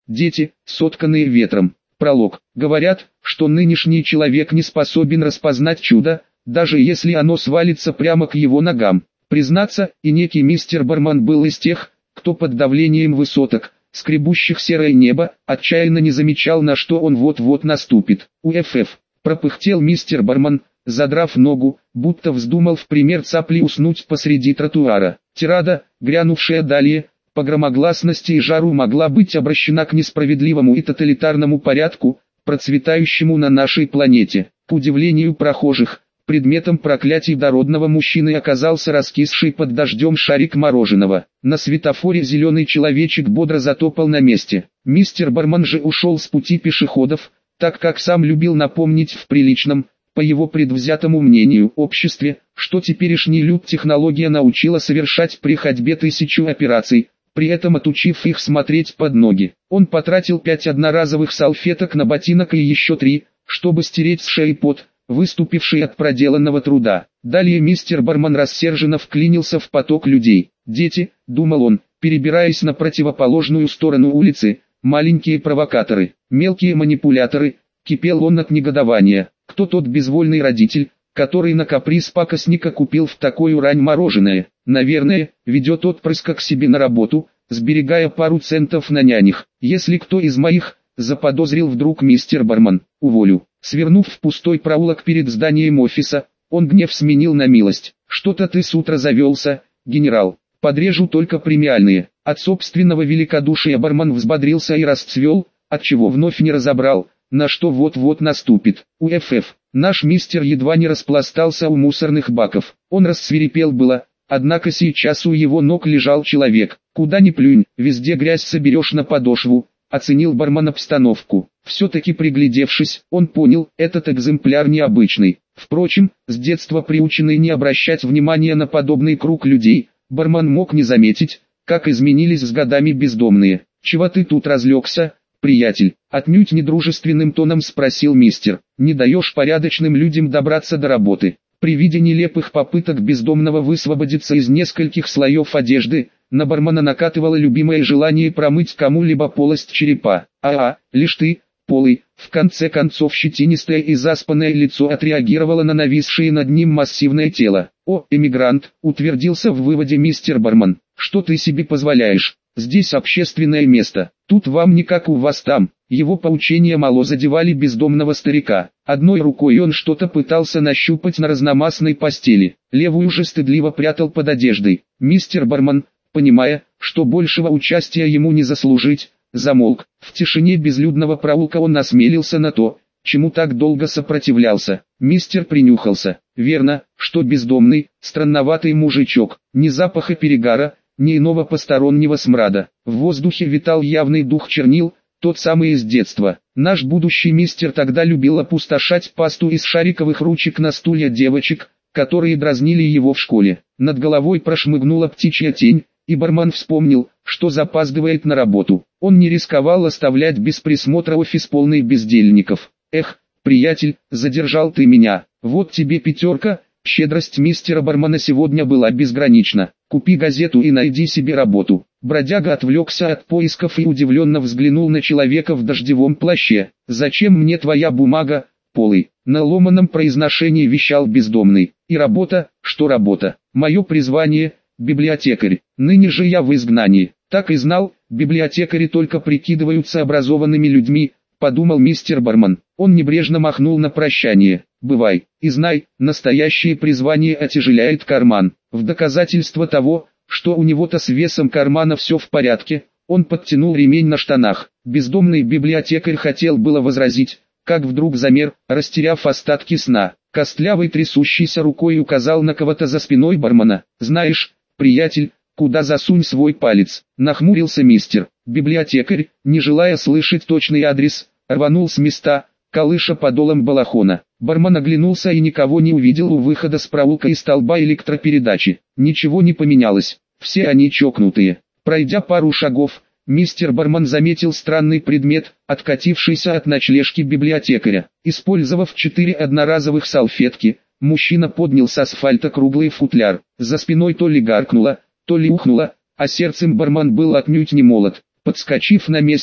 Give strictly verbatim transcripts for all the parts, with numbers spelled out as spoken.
Дети, сотканные ветром. Пролог. Говорят, что нынешний человек не способен распознать чудо, даже если оно свалится прямо к его ногам. Признаться, и некий мистер Барман был из тех, кто под давлением высоток, скребущих серое небо, отчаянно не замечал, на что он вот-вот наступит. «Уфф», пропыхтел мистер Барман, задрав ногу, будто вздумал в пример цапли уснуть посреди тротуара. Тирада, грянувшая далее, по громогласности и жару могла быть обращена к несправедливому и тоталитарному порядку, процветающему на нашей планете. К удивлению прохожих, предметом проклятий дородного мужчины оказался раскисший под дождем шарик мороженого. На светофоре зеленый человечек бодро затопал на месте. Мистер Барман же ушел с пути пешеходов, так как сам любил напомнить в приличном, по его предвзятому мнению, обществе, что теперешний люд технология научила совершать при ходьбе тысячу операций, при этом отучив их смотреть под ноги. Он потратил пять одноразовых салфеток на ботинок и еще три, чтобы стереть с шеи пот, выступивший от проделанного труда. Далее мистер Барман рассерженно вклинился в поток людей. «Дети», — думал он, перебираясь на противоположную сторону улицы, — «маленькие провокаторы, мелкие манипуляторы», — кипел он от негодования. Кто тот безвольный родитель, который на каприз пакостника купил в такую рань мороженое? Наверное, ведет отпрыска к себе на работу, сберегая пару центов на нянях. Если кто из моих, заподозрил вдруг мистер Барман, уволю. Свернув в пустой проулок перед зданием офиса, он гнев сменил на милость. Что-то ты с утра завелся, генерал. Подрежу только премиальные. От собственного великодушия Барман взбодрился и расцвел, отчего вновь не разобрал, на что вот-вот наступит. Уфф, наш мистер едва не распластался у мусорных баков. Он рассвирепел было, однако сейчас у его ног лежал человек. Куда ни плюнь, везде грязь соберешь на подошву, оценил Барман обстановку. Все-таки приглядевшись, он понял, этот экземпляр необычный. Впрочем, с детства приученный не обращать внимания на подобный круг людей, Барман мог не заметить, как изменились с годами бездомные. «Чего ты тут разлегся, приятель?» — отнюдь недружественным тоном спросил мистер. «Не даешь порядочным людям добраться до работы». При виде нелепых попыток бездомного высвободиться из нескольких слоев одежды, на Бармана накатывало любимое желание промыть кому-либо полость черепа. «А-а, лишь ты, полый». В конце концов щетинистое и заспанное лицо отреагировало на нависшее над ним массивное тело. «О, эмигрант», — утвердился в выводе мистер Барман, — «что ты себе позволяешь? Здесь общественное место, тут вам не как у вас там». Его поучения мало задевали бездомного старика. Одной рукой он что-то пытался нащупать на разномастной постели, левую же стыдливо прятал под одеждой. Мистер Барман, понимая, что большего участия ему не заслужить, замолк. В тишине безлюдного проулка он осмелился на то, чему так долго сопротивлялся. Мистер принюхался. Верно, что бездомный, странноватый мужичок, ни запаха перегара, ни иного постороннего смрада. В воздухе витал явный дух чернил, тот самый из детства. Наш будущий мистер тогда любил опустошать пасту из шариковых ручек на стулья девочек, которые дразнили его в школе. Над головой прошмыгнула птичья тень, и Барман вспомнил, что запаздывает на работу. Он не рисковал оставлять без присмотра офис полный бездельников. «Эх, приятель, задержал ты меня, вот тебе пятерка». Щедрость мистера Бармана сегодня была безгранична. «Купи газету и найди себе работу». Бродяга отвлекся от поисков и удивленно взглянул на человека в дождевом плаще. «Зачем мне твоя бумага, полый?» На ломаном произношении вещал бездомный. «И работа, что работа? Мое призвание – библиотекарь. Ныне же я в изгнании». «Так и знал, библиотекари только прикидываются образованными людьми», – подумал мистер Барман. Он небрежно махнул на прощание. «Бывай, и знай, настоящее призвание отяжеляет карман». В доказательство того, что у него-то с весом кармана все в порядке, он подтянул ремень на штанах. Бездомный библиотекарь хотел было возразить, как вдруг замер, растеряв остатки сна. Костлявой трясущейся рукой указал на кого-то за спиной Бармана. «Знаешь, приятель, куда засунь свой палец?» Нахмурился мистер. Библиотекарь, не желая слышать точный адрес, рванул с места, колыша подолом балахона. Барман оглянулся и никого не увидел у выхода с проулка и столба электропередачи. Ничего не поменялось, все они чокнутые. Пройдя пару шагов, мистер Барман заметил странный предмет, откатившийся от ночлежки библиотекаря. Использовав четыре одноразовых салфетки, мужчина поднял с асфальта круглый футляр. За спиной то ли гаркнуло, то ли ухнуло, а сердцем Барман был отнюдь не молод. Подскочив на месте,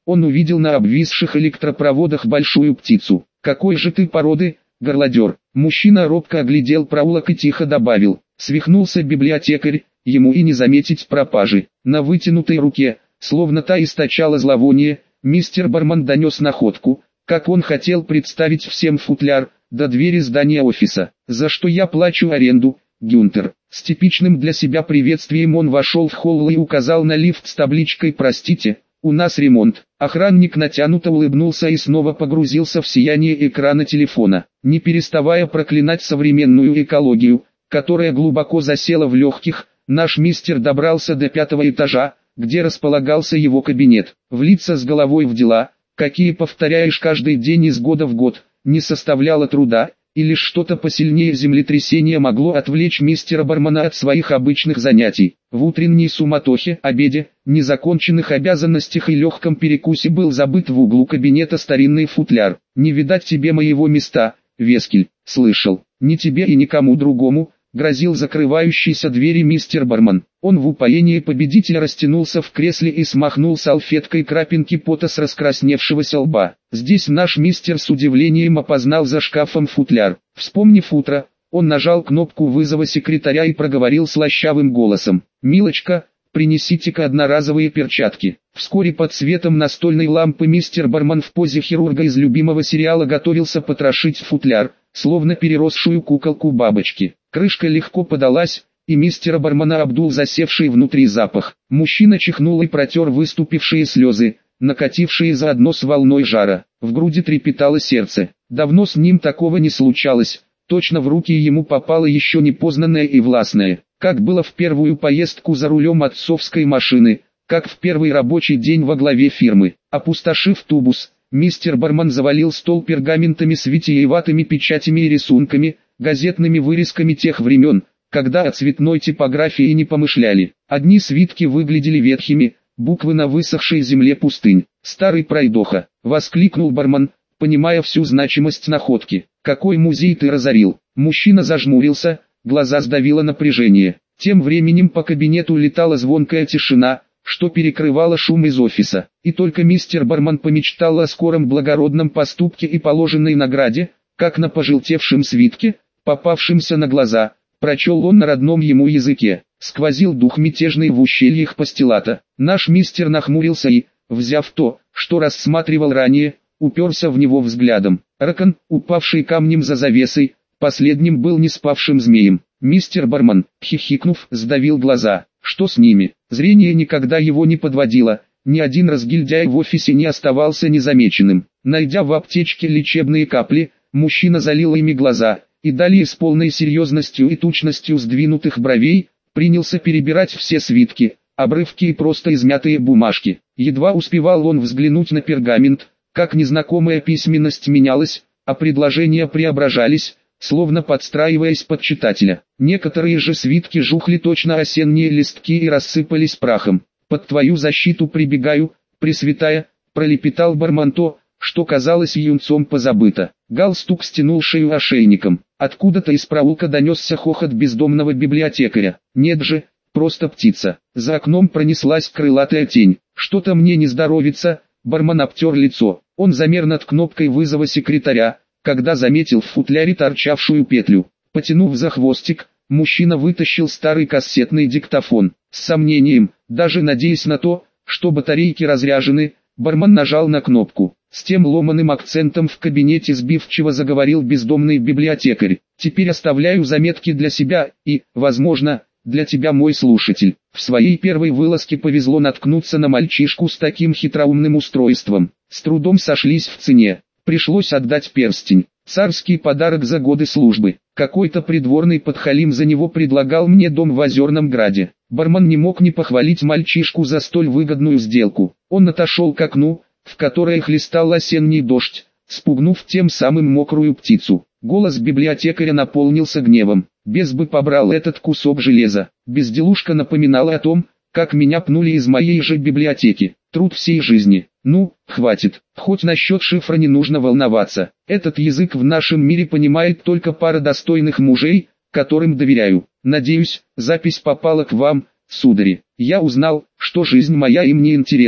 Он увидел на обвисших электропроводах большую птицу. «Какой же ты породы, горлодер?» Мужчина робко оглядел проулок и тихо добавил. Свихнулся библиотекарь, ему и не заметить пропажи. На вытянутой руке, словно та источала зловоние, мистер Барман донес находку, как он хотел представить всем футляр, до двери здания офиса. «За что я плачу аренду, Гюнтер?» С типичным для себя приветствием он вошел в холл и указал на лифт с табличкой «Простите, у нас ремонт». Охранник натянуто улыбнулся и снова погрузился в сияние экрана телефона, не переставая проклинать современную экологию, которая глубоко засела в легких. Наш мистер добрался до пятого этажа, где располагался его кабинет. Влиться с головой в дела, какие повторяешь каждый день из года в год, не составляло труда, и лишь что-то посильнее землетрясения могло отвлечь мистера Бармана от своих обычных занятий. В утренней суматохе, обеде, незаконченных обязанностях и легком перекусе был забыт в углу кабинета старинный футляр. «Не видать тебе моего места, Вескель, слышал, ни тебе и никому другому», грозил закрывающейся двери мистер Барман. Он в упоении победителя растянулся в кресле и смахнул салфеткой крапинки пота с раскрасневшегося лба. Здесь наш мистер с удивлением опознал за шкафом футляр. Вспомнив утро, он нажал кнопку вызова секретаря и проговорил слащавым голосом. «Милочка, принесите-ка одноразовые перчатки». Вскоре под светом настольной лампы мистер Барман в позе хирурга из любимого сериала готовился потрошить футляр, словно переросшую куколку бабочки. Крышка легко подалась, и мистера Бармана обдул засевший внутри запах. Мужчина чихнул и протер выступившие слезы, накатившие заодно с волной жара. В груди трепетало сердце. Давно с ним такого не случалось. Точно в руки ему попало еще непознанное и властное. Как было в первую поездку за рулем отцовской машины, как в первый рабочий день во главе фирмы. Опустошив тубус, мистер Барман завалил стол пергаментами с витиеватыми печатями и рисунками, газетными вырезками тех времен, когда о цветной типографии не помышляли. Одни свитки выглядели ветхими, буквы на высохшей земле пустынь. «Старый пройдоха!» — воскликнул Барман, понимая всю значимость находки. «Какой музей ты разорил?» Мужчина зажмурился, глаза сдавило напряжение. Тем временем по кабинету летала звонкая тишина, что перекрывало шум из офиса. И только мистер Барман помечтал о скором благородном поступке и положенной награде, как на пожелтевшем свитке, попавшимся на глаза, прочел он на родном ему языке. Сквозил дух мятежный в ущельях Пастилата. Наш мистер нахмурился и, взяв то, что рассматривал ранее, уперся в него взглядом. Ракон, упавший камнем за завесой, последним был не спавшим змеем. Мистер Барман, хихикнув, сдавил глаза. Что с ними? Зрение никогда его не подводило. Ни один разгильдяй в офисе не оставался незамеченным. Найдя в аптечке лечебные капли, мужчина залил ими глаза, и далее с полной серьезностью и тучностью сдвинутых бровей, принялся перебирать все свитки, обрывки и просто измятые бумажки. Едва успевал он взглянуть на пергамент, как незнакомая письменность менялась, а предложения преображались, словно подстраиваясь под читателя. Некоторые же свитки жухли точно осенние листки и рассыпались прахом. «Под твою защиту прибегаю, Пресвятая», — пролепетал Барман то, что казалось юнцом позабыто. Галстук стянул шею ошейником. Откуда-то из проулка донесся хохот бездомного библиотекаря. «Нет же, просто птица». За окном пронеслась крылатая тень. «Что-то мне не здоровится», — Барман обтер лицо. Он замер над кнопкой вызова секретаря, когда заметил в футляре торчавшую петлю. Потянув за хвостик, мужчина вытащил старый кассетный диктофон. С сомнением, даже надеясь на то, что батарейки разряжены, Барман нажал на кнопку. С тем ломаным акцентом в кабинете сбивчиво заговорил бездомный библиотекарь. «Теперь оставляю заметки для себя и, возможно, для тебя, мой слушатель». В своей первой вылазке повезло наткнуться на мальчишку с таким хитроумным устройством. С трудом сошлись в цене. Пришлось отдать перстень. Царский подарок за годы службы. Какой-то придворный подхалим за него предлагал мне дом в Озерном Граде. Барман не мог не похвалить мальчишку за столь выгодную сделку. Он отошел к окну, в которое хлестал осенний дождь, спугнув тем самым мокрую птицу. Голос библиотекаря наполнился гневом. «Без бы побрал этот кусок железа». Безделушка напоминала о том, как меня пнули из моей же библиотеки. Труд всей жизни. Ну, хватит. Хоть насчет шифра не нужно волноваться. Этот язык в нашем мире понимает только пара достойных мужей, которым доверяю. Надеюсь, запись попала к вам, судари. Я узнал, что жизнь моя им не интересна.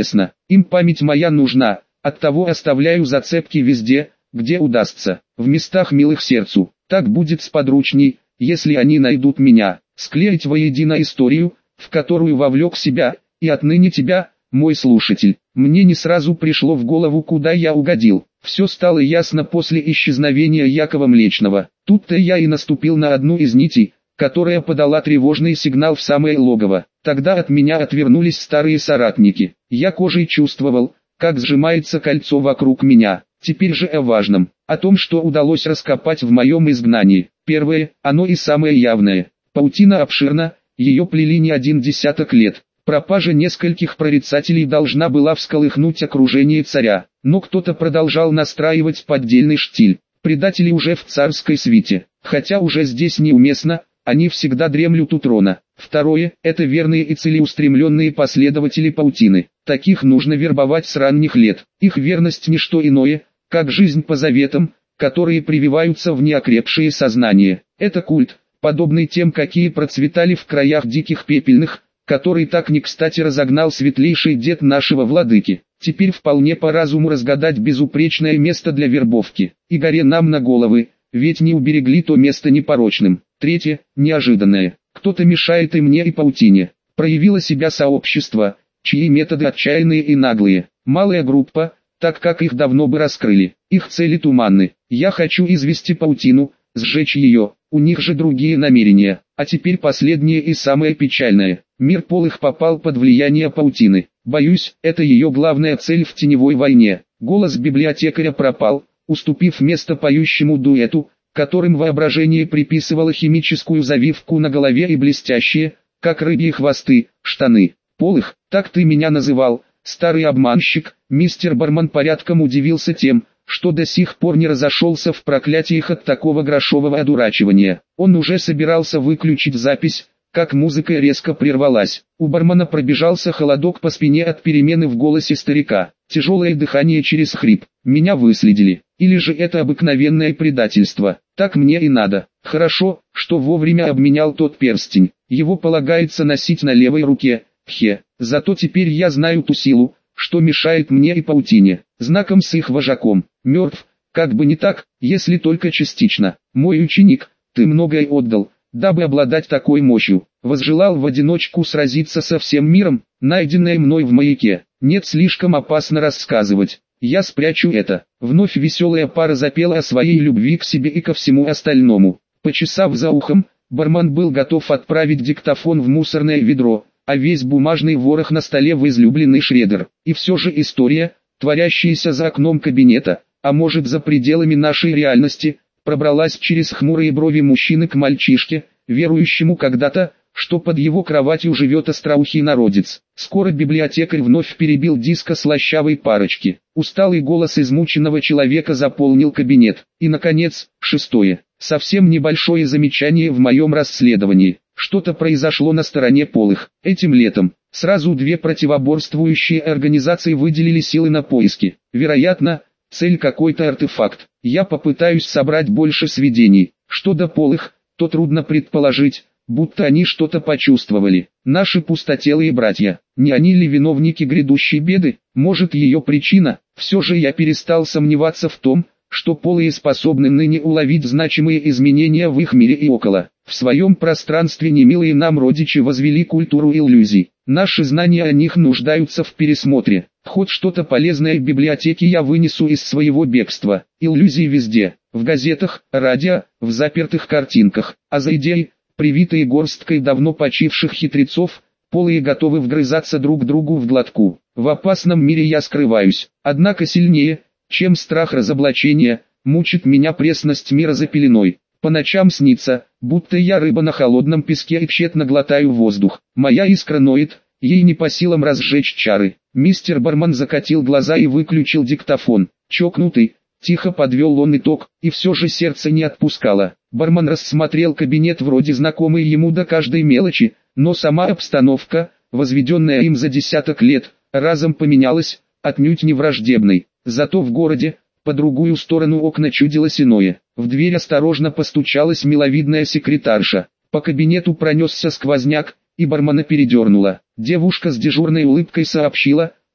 Им память моя нужна, оттого оставляю зацепки везде, где удастся, в местах милых сердцу. Так будет сподручней, если они найдут меня, склеить воедино историю, в которую вовлек себя, и отныне тебя, мой слушатель. Мне не сразу пришло в голову, куда я угодил. Все стало ясно после исчезновения Якова Млечного. Тут-то я и наступил на одну из нитей, которая подала тревожный сигнал в самое логово. Тогда от меня отвернулись старые соратники. Я кожей чувствовал, как сжимается кольцо вокруг меня. Теперь же о важном, о том, что удалось раскопать в моем изгнании. Первое, оно и самое явное. Паутина обширна, ее плели не один десяток лет. Пропажа нескольких прорицателей должна была всколыхнуть окружение царя, но кто-то продолжал настраивать поддельный штиль. Предатели уже в царской свите, хотя уже здесь неуместно, они всегда дремлют у трона. Второе, это верные и целеустремленные последователи паутины. Таких нужно вербовать с ранних лет. Их верность не что иное, как жизнь по заветам, которые прививаются в неокрепшие сознания. Это культ, подобный тем, какие процветали в краях диких пепельных, который так не кстати разогнал светлейший дед нашего владыки. Теперь вполне по разуму разгадать безупречное место для вербовки, и горе нам на головы, ведь не уберегли то место непорочным. Третье, неожиданное, кто-то мешает и мне, и паутине. Проявило себя сообщество, чьи методы отчаянные и наглые. Малая группа, так как их давно бы раскрыли. Их цели туманны. Я хочу извести паутину, сжечь ее, у них же другие намерения. А теперь последнее и самое печальное. Мир полых попал под влияние паутины. Боюсь, это ее главная цель в теневой войне. Голос библиотекаря пропал, уступив место поющему дуэту, которым воображение приписывало химическую завивку на голове и блестящие, как рыбьи хвосты, штаны. Полых, так ты меня называл, старый обманщик. Мистер Барман порядком удивился тем, что до сих пор не разошелся в проклятиях от такого грошового одурачивания. Он уже собирался выключить запись, как музыка резко прервалась. У бармена пробежался холодок по спине от перемены в голосе старика. Тяжелое дыхание через хрип. Меня выследили. Или же это обыкновенное предательство. Так мне и надо. Хорошо, что вовремя обменял тот перстень. Его полагается носить на левой руке. Хе. Зато теперь я знаю ту силу, что мешает мне и паутине. Знаком с их вожаком. Мертв. Как бы не так, если только частично. Мой ученик, ты многое отдал, дабы обладать такой мощью. Возжелал в одиночку сразиться со всем миром, найденное мной в маяке. Нет, слишком опасно рассказывать. Я спрячу это. Вновь веселая пара запела о своей любви к себе и ко всему остальному. Почесав за ухом, бармен был готов отправить диктофон в мусорное ведро, а весь бумажный ворох на столе в излюбленный шредер. И все же история, творящаяся за окном кабинета, а может за пределами нашей реальности, пробралась через хмурые брови мужчины к мальчишке, верующему когда-то, что под его кроватью живет остроухий народец. Скоро библиотекарь вновь перебил диско слащавой парочки. Усталый голос измученного человека заполнил кабинет. И наконец, шестое. Совсем небольшое замечание в моем расследовании. Что-то произошло на стороне полых. Этим летом сразу две противоборствующие организации выделили силы на поиски. Вероятно, цель какой-то артефакт. Я попытаюсь собрать больше сведений. Что до полых, то трудно предположить, будто они что-то почувствовали. Наши пустотелые братья, не они ли виновники грядущей беды? Может, ее причина? Все же я перестал сомневаться в том, что полые способны ныне уловить значимые изменения в их мире и около. В своем пространстве немилые нам родичи возвели культуру иллюзий. Наши знания о них нуждаются в пересмотре. Хоть что-то полезное в библиотеке я вынесу из своего бегства. Иллюзии везде. В газетах, радио, в запертых картинках. А за идеей, привитые горсткой давно почивших хитрецов, полые готовы вгрызаться друг другу в глотку. В опасном мире я скрываюсь. Однако сильнее, чем страх разоблачения, мучит меня пресность мира за пеленой. По ночам снится, будто я рыба на холодном песке и тщетно глотаю воздух. Моя искра ноет, ей не по силам разжечь чары. Мистер Барман закатил глаза и выключил диктофон. Чокнутый, тихо подвел он итог, и все же сердце не отпускало. Барман рассмотрел кабинет вроде знакомый ему до каждой мелочи, но сама обстановка, возведенная им за десяток лет, разом поменялась, отнюдь не враждебной. Зато в городе, по другую сторону окна чудилось иное. В дверь осторожно постучалась миловидная секретарша. По кабинету пронесся сквозняк, и бармена передернула. Девушка с дежурной улыбкой сообщила,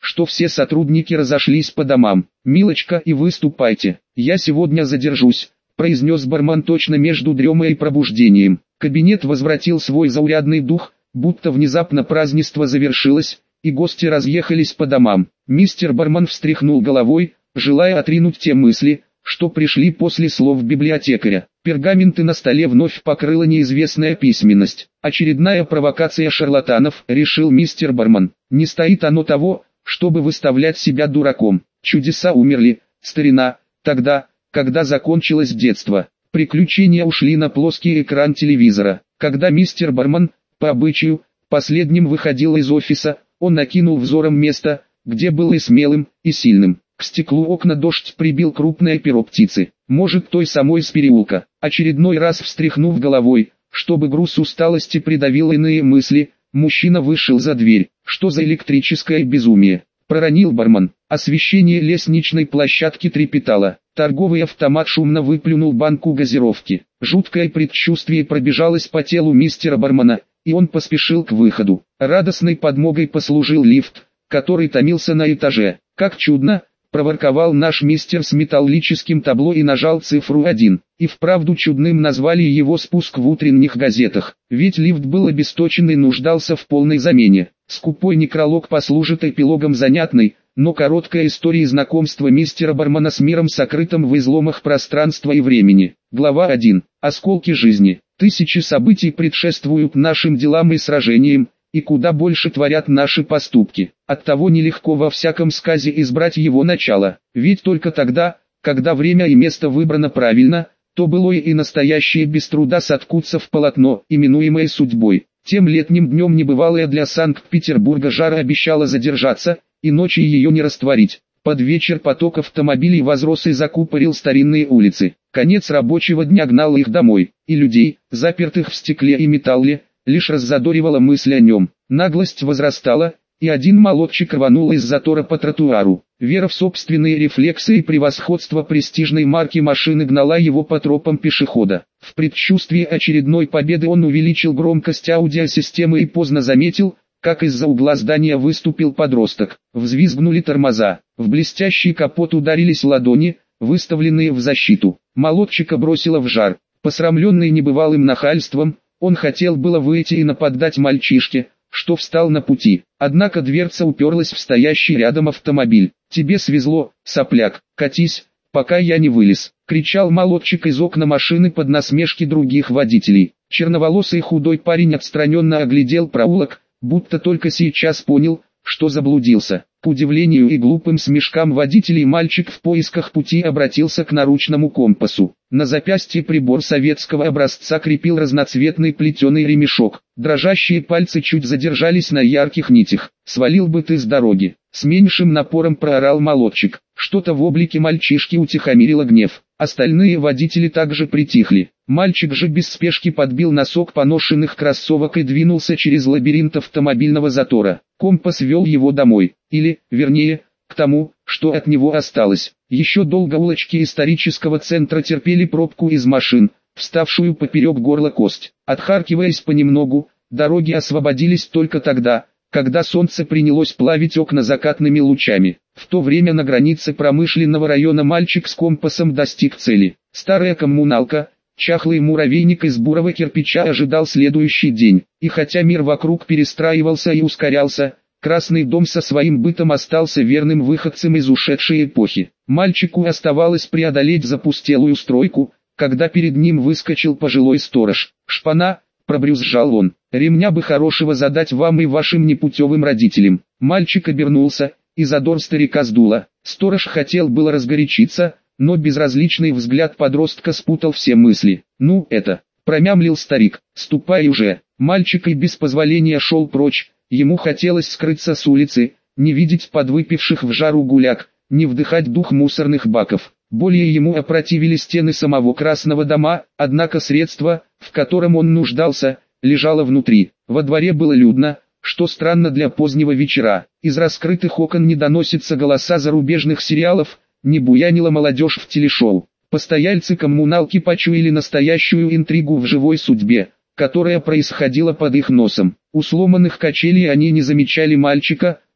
что все сотрудники разошлись по домам. «Милочка, и выступайте, я сегодня задержусь», — произнес бармен точно между дремой и пробуждением. Кабинет возвратил свой заурядный дух, будто внезапно празднество завершилось, и гости разъехались по домам. Мистер бармен встряхнул головой, желая отринуть те мысли, что пришли после слов библиотекаря. Пергаменты на столе вновь покрыла неизвестная письменность. Очередная провокация шарлатанов, решил мистер бармен. Не стоит оно того, чтобы выставлять себя дураком. Чудеса умерли, старина, тогда, когда закончилось детство. Приключения ушли на плоский экран телевизора. Когда мистер бармен, по обычаю, последним выходил из офиса, он накинул взором место, где был и смелым, и сильным. К стеклу окна дождь прибил крупное перо птицы, может той самой из переулка. Очередной раз встряхнув головой, чтобы груз усталости придавил иные мысли, мужчина вышел за дверь. Что за электрическое безумие? Проронил бармен. Освещение лестничной площадки трепетало. Торговый автомат шумно выплюнул банку газировки. Жуткое предчувствие пробежалось по телу мистера бармена, и он поспешил к выходу. Радостной подмогой послужил лифт, который томился на этаже. «Как чудно!» — проворковал наш мистер с металлическим табло и нажал цифру один. И вправду чудным назвали его спуск в утренних газетах, ведь лифт был обесточен и нуждался в полной замене. Скупой некролог послужит эпилогом занятной, но короткой истории знакомства мистера бармена с миром, сокрытым в изломах пространства и времени. Глава один. Осколки жизни. Тысячи событий предшествуют нашим делам и сражениям, и куда больше творят наши поступки. Оттого нелегко во всяком сказе избрать его начало, ведь только тогда, когда время и место выбрано правильно, то былое и настоящее без труда соткутся в полотно, именуемое судьбой. Тем летним днем небывалая для Санкт-Петербурга жара обещала задержаться, и ночью ее не растворить. Под вечер поток автомобилей возрос и закупорил старинные улицы. Конец рабочего дня гнал их домой, и людей, запертых в стекле и металле, лишь раззадоривала мысль о нем. Наглость возрастала, и один молодчик рванул из затора по тротуару. Вера в собственные рефлексы и превосходство престижной марки машины гнала его по тропам пешехода. В предчувствии очередной победы он увеличил громкость аудиосистемы и поздно заметил, как из-за угла здания выступил подросток. Взвизгнули тормоза, в блестящий капот ударились ладони, выставленные в защиту. Молодчика бросило в жар. Посрамленный небывалым нахальством, он хотел было выйти и нападать мальчишке, что встал на пути. Однако дверца уперлась в стоящий рядом автомобиль. «Тебе свезло, сопляк, катись, пока я не вылез», — кричал молодчик из окна машины под насмешки других водителей. Черноволосый худой парень отстраненно оглядел проулок, будто только сейчас понял, что заблудился. К удивлению и глупым смешкам водителей мальчик в поисках пути обратился к наручному компасу. На запястье прибор советского образца крепил разноцветный плетеный ремешок. Дрожащие пальцы чуть задержались на ярких нитях. «Свалил бы ты с дороги!» С меньшим напором проорал молодчик. Что-то в облике мальчишки утихомирило гнев. Остальные водители также притихли. Мальчик же без спешки подбил носок поношенных кроссовок и двинулся через лабиринт автомобильного затора. Компас вел его домой, или, вернее, к тому, что от него осталось. Еще долго улочки исторического центра терпели пробку из машин, вставшую поперек горла кость. Отхаркиваясь понемногу, дороги освободились только тогда, когда солнце принялось плавить окна закатными лучами. В то время на границе промышленного района мальчик с компасом достиг цели. Старая коммуналка, чахлый муравейник из бурого кирпича ожидал следующий день. И хотя мир вокруг перестраивался и ускорялся, Красный дом со своим бытом остался верным выходцем из ушедшей эпохи. Мальчику оставалось преодолеть запустелую стройку, когда перед ним выскочил пожилой сторож. «Шпана!» — пробрюзжал он. «Ремня бы хорошего задать вам и вашим непутевым родителям». Мальчик обернулся, и задор старика сдуло. Сторож хотел было разгорячиться, но безразличный взгляд подростка спутал все мысли. «Ну это!» — промямлил старик. «Ступай уже!» Мальчик и без позволения шел прочь. Ему хотелось скрыться с улицы, не видеть подвыпивших в жару гуляк, не вдыхать дух мусорных баков. Более ему опротивили стены самого Красного дома, однако средство, в котором он нуждался, лежало внутри. Во дворе было людно, что странно для позднего вечера. Из раскрытых окон не доносятся голоса зарубежных сериалов, не буянила молодежь в телешоу. Постояльцы коммуналки почуяли настоящую интригу в живой судьбе, которая происходила под их носом. У сломанных качелей они не замечали мальчика,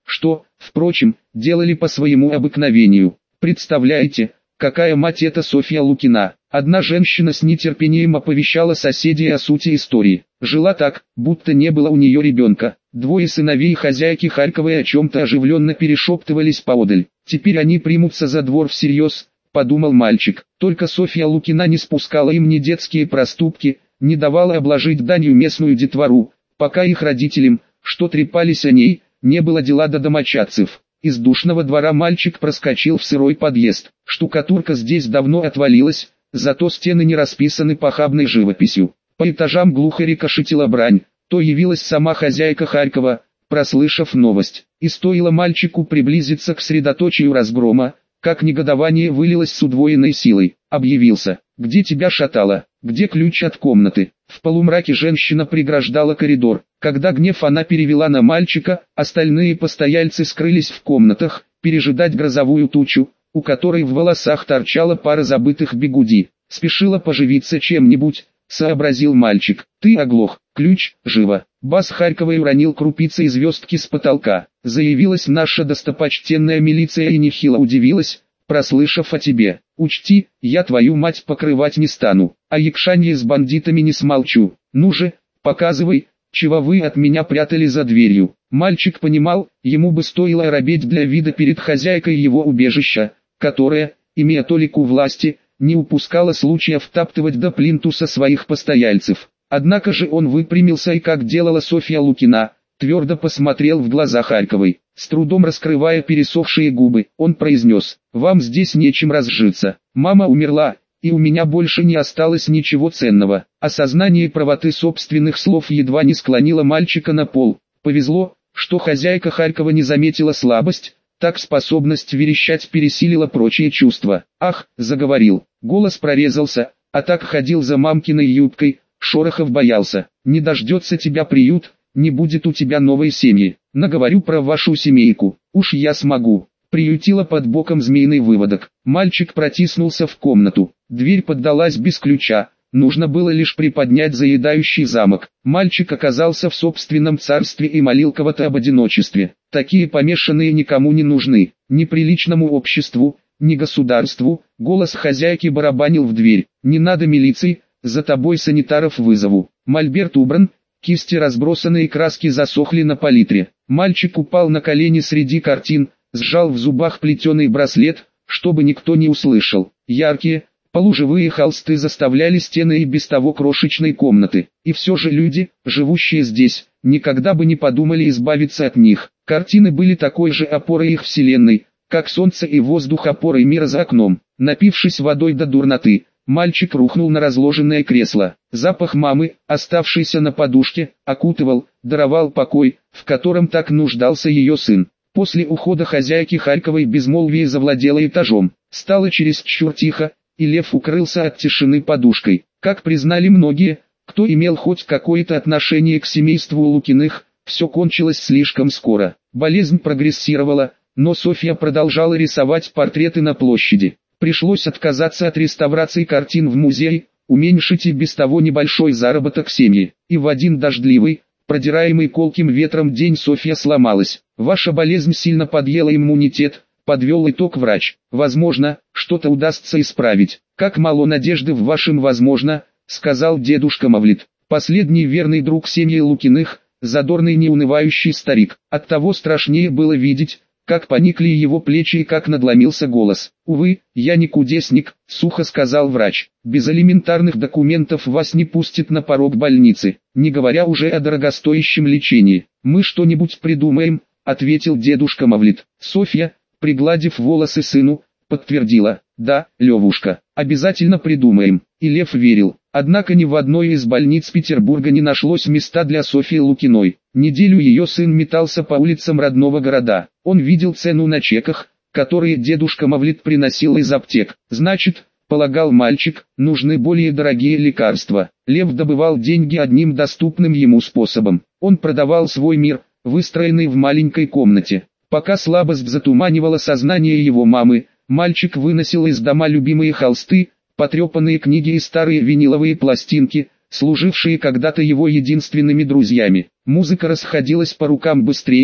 что, впрочем, делали по своему обыкновению. Представляете, какая мать эта Софья Лукина? Одна женщина с нетерпением оповещала соседей о сути истории. Жила так, будто не было у нее ребенка. Двое сыновей хозяйки Харьковой о чем-то оживленно перешептывались поодаль. Теперь они примутся за двор всерьез, подумал мальчик. Только Софья Лукина не спускала им ни детские проступки, не давала обложить данью местную детвору, пока их родителям, что трепались о ней, не было дела до домочадцев. Из душного двора мальчик проскочил в сырой подъезд. Штукатурка здесь давно отвалилась, зато стены не расписаны похабной живописью. По этажам глухо рикошетила брань, то явилась сама хозяйка Харькова, прослышав новость. И стоило мальчику приблизиться к средоточию разгрома, как негодование вылилось с удвоенной силой. Объявился: «Где тебя шатало? Где ключ от комнаты?» В полумраке женщина преграждала коридор. Когда гнев она перевела на мальчика, остальные постояльцы скрылись в комнатах, пережидать грозовую тучу, у которой в волосах торчала пара забытых бигуди. «Спешила поживиться чем-нибудь», — сообразил мальчик. «Ты оглох, ключ, живо!» Бас Харьковой уронил крупицы и звездки с потолка. «Заявилась наша достопочтенная милиция и нехило удивилась, прослышав о тебе. Учти, я твою мать покрывать не стану, а якшанье с бандитами не смолчу. Ну же, показывай, чего вы от меня прятали за дверью». Мальчик понимал, ему бы стоило робеть для вида перед хозяйкой его убежища, которая, имея толику власти, не упускала случая втаптывать до плинтуса своих постояльцев. Однако же он выпрямился и, как делала Софья Лукина, твердо посмотрел в глаза Харьковой. С трудом раскрывая пересохшие губы, он произнес: «Вам здесь нечем разжиться. Мама умерла, и у меня больше не осталось ничего ценного». Осознание правоты собственных слов едва не склонило мальчика на пол. Повезло, что хозяйка Харькова не заметила слабость, так способность верещать пересилила прочие чувства. «Ах!» — заговорил. Голос прорезался, а так ходил за мамкиной юбкой, Шорохов боялся. «Не дождется тебя приют, не будет у тебя новой семьи. Наговорю про вашу семейку, уж я смогу». Приютила под боком змеиный выводок. Мальчик протиснулся в комнату. Дверь поддалась без ключа. Нужно было лишь приподнять заедающий замок. Мальчик оказался в собственном царстве и молил кого-то об одиночестве. Такие помешанные никому не нужны. Ни приличному обществу, ни государству. Голос хозяйки барабанил в дверь. «Не надо милиции, за тобой санитаров вызову». Мольберт убран, кисти разбросаны и краски засохли на палитре. Мальчик упал на колени среди картин, сжал в зубах плетеный браслет, чтобы никто не услышал. Яркие, полуживые холсты заставляли стены и без того крошечной комнаты. И все же люди, живущие здесь, никогда бы не подумали избавиться от них. Картины были такой же опорой их вселенной, как солнце и воздух опорой мира за окном. Напившись водой до дурноты, мальчик рухнул на разложенное кресло. Запах мамы, оставшийся на подушке, окутывал, даровал покой, в котором так нуждался ее сын. После ухода хозяйки Харьковой безмолвие завладело этажом. Стало чересчур тихо, и Лев укрылся от тишины подушкой. Как признали многие, кто имел хоть какое-то отношение к семейству Лукиных, все кончилось слишком скоро. Болезнь прогрессировала, но Софья продолжала рисовать портреты на площади. Пришлось отказаться от реставрации картин в музее, уменьшить и без того небольшой заработок семьи. И в один дождливый, продираемый колким ветром день Софья сломалась. «Ваша болезнь сильно подъела иммунитет», — подвел итог врач. «Возможно, что-то удастся исправить. Как мало надежды в вашем возможно», — сказал дедушка Мавлид. Последний верный друг семьи Лукиных, задорный неунывающий старик. Оттого страшнее было видеть, как поникли его плечи и как надломился голос. «Увы, я не кудесник», — сухо сказал врач. «Без элементарных документов вас не пустят на порог больницы, не говоря уже о дорогостоящем лечении. Мы что-нибудь придумаем», — ответил дедушка Мавлид. Софья, пригладив волосы сыну, подтвердила: «Да, Левушка, обязательно придумаем». И Лев верил. Однако ни в одной из больниц Петербурга не нашлось места для Софьи Лукиной. Неделю ее сын метался по улицам родного города. Он видел цену на чеках, которые дедушка Мавлид приносил из аптек. Значит, полагал мальчик, нужны более дорогие лекарства. Лев добывал деньги одним доступным ему способом. Он продавал свой мир, выстроенный в маленькой комнате. Пока слабость затуманивала сознание его мамы, мальчик выносил из дома любимые холсты, потрепанные книги и старые виниловые пластинки, служившие когда-то его единственными друзьями. Музыка расходилась по рукам быстрее,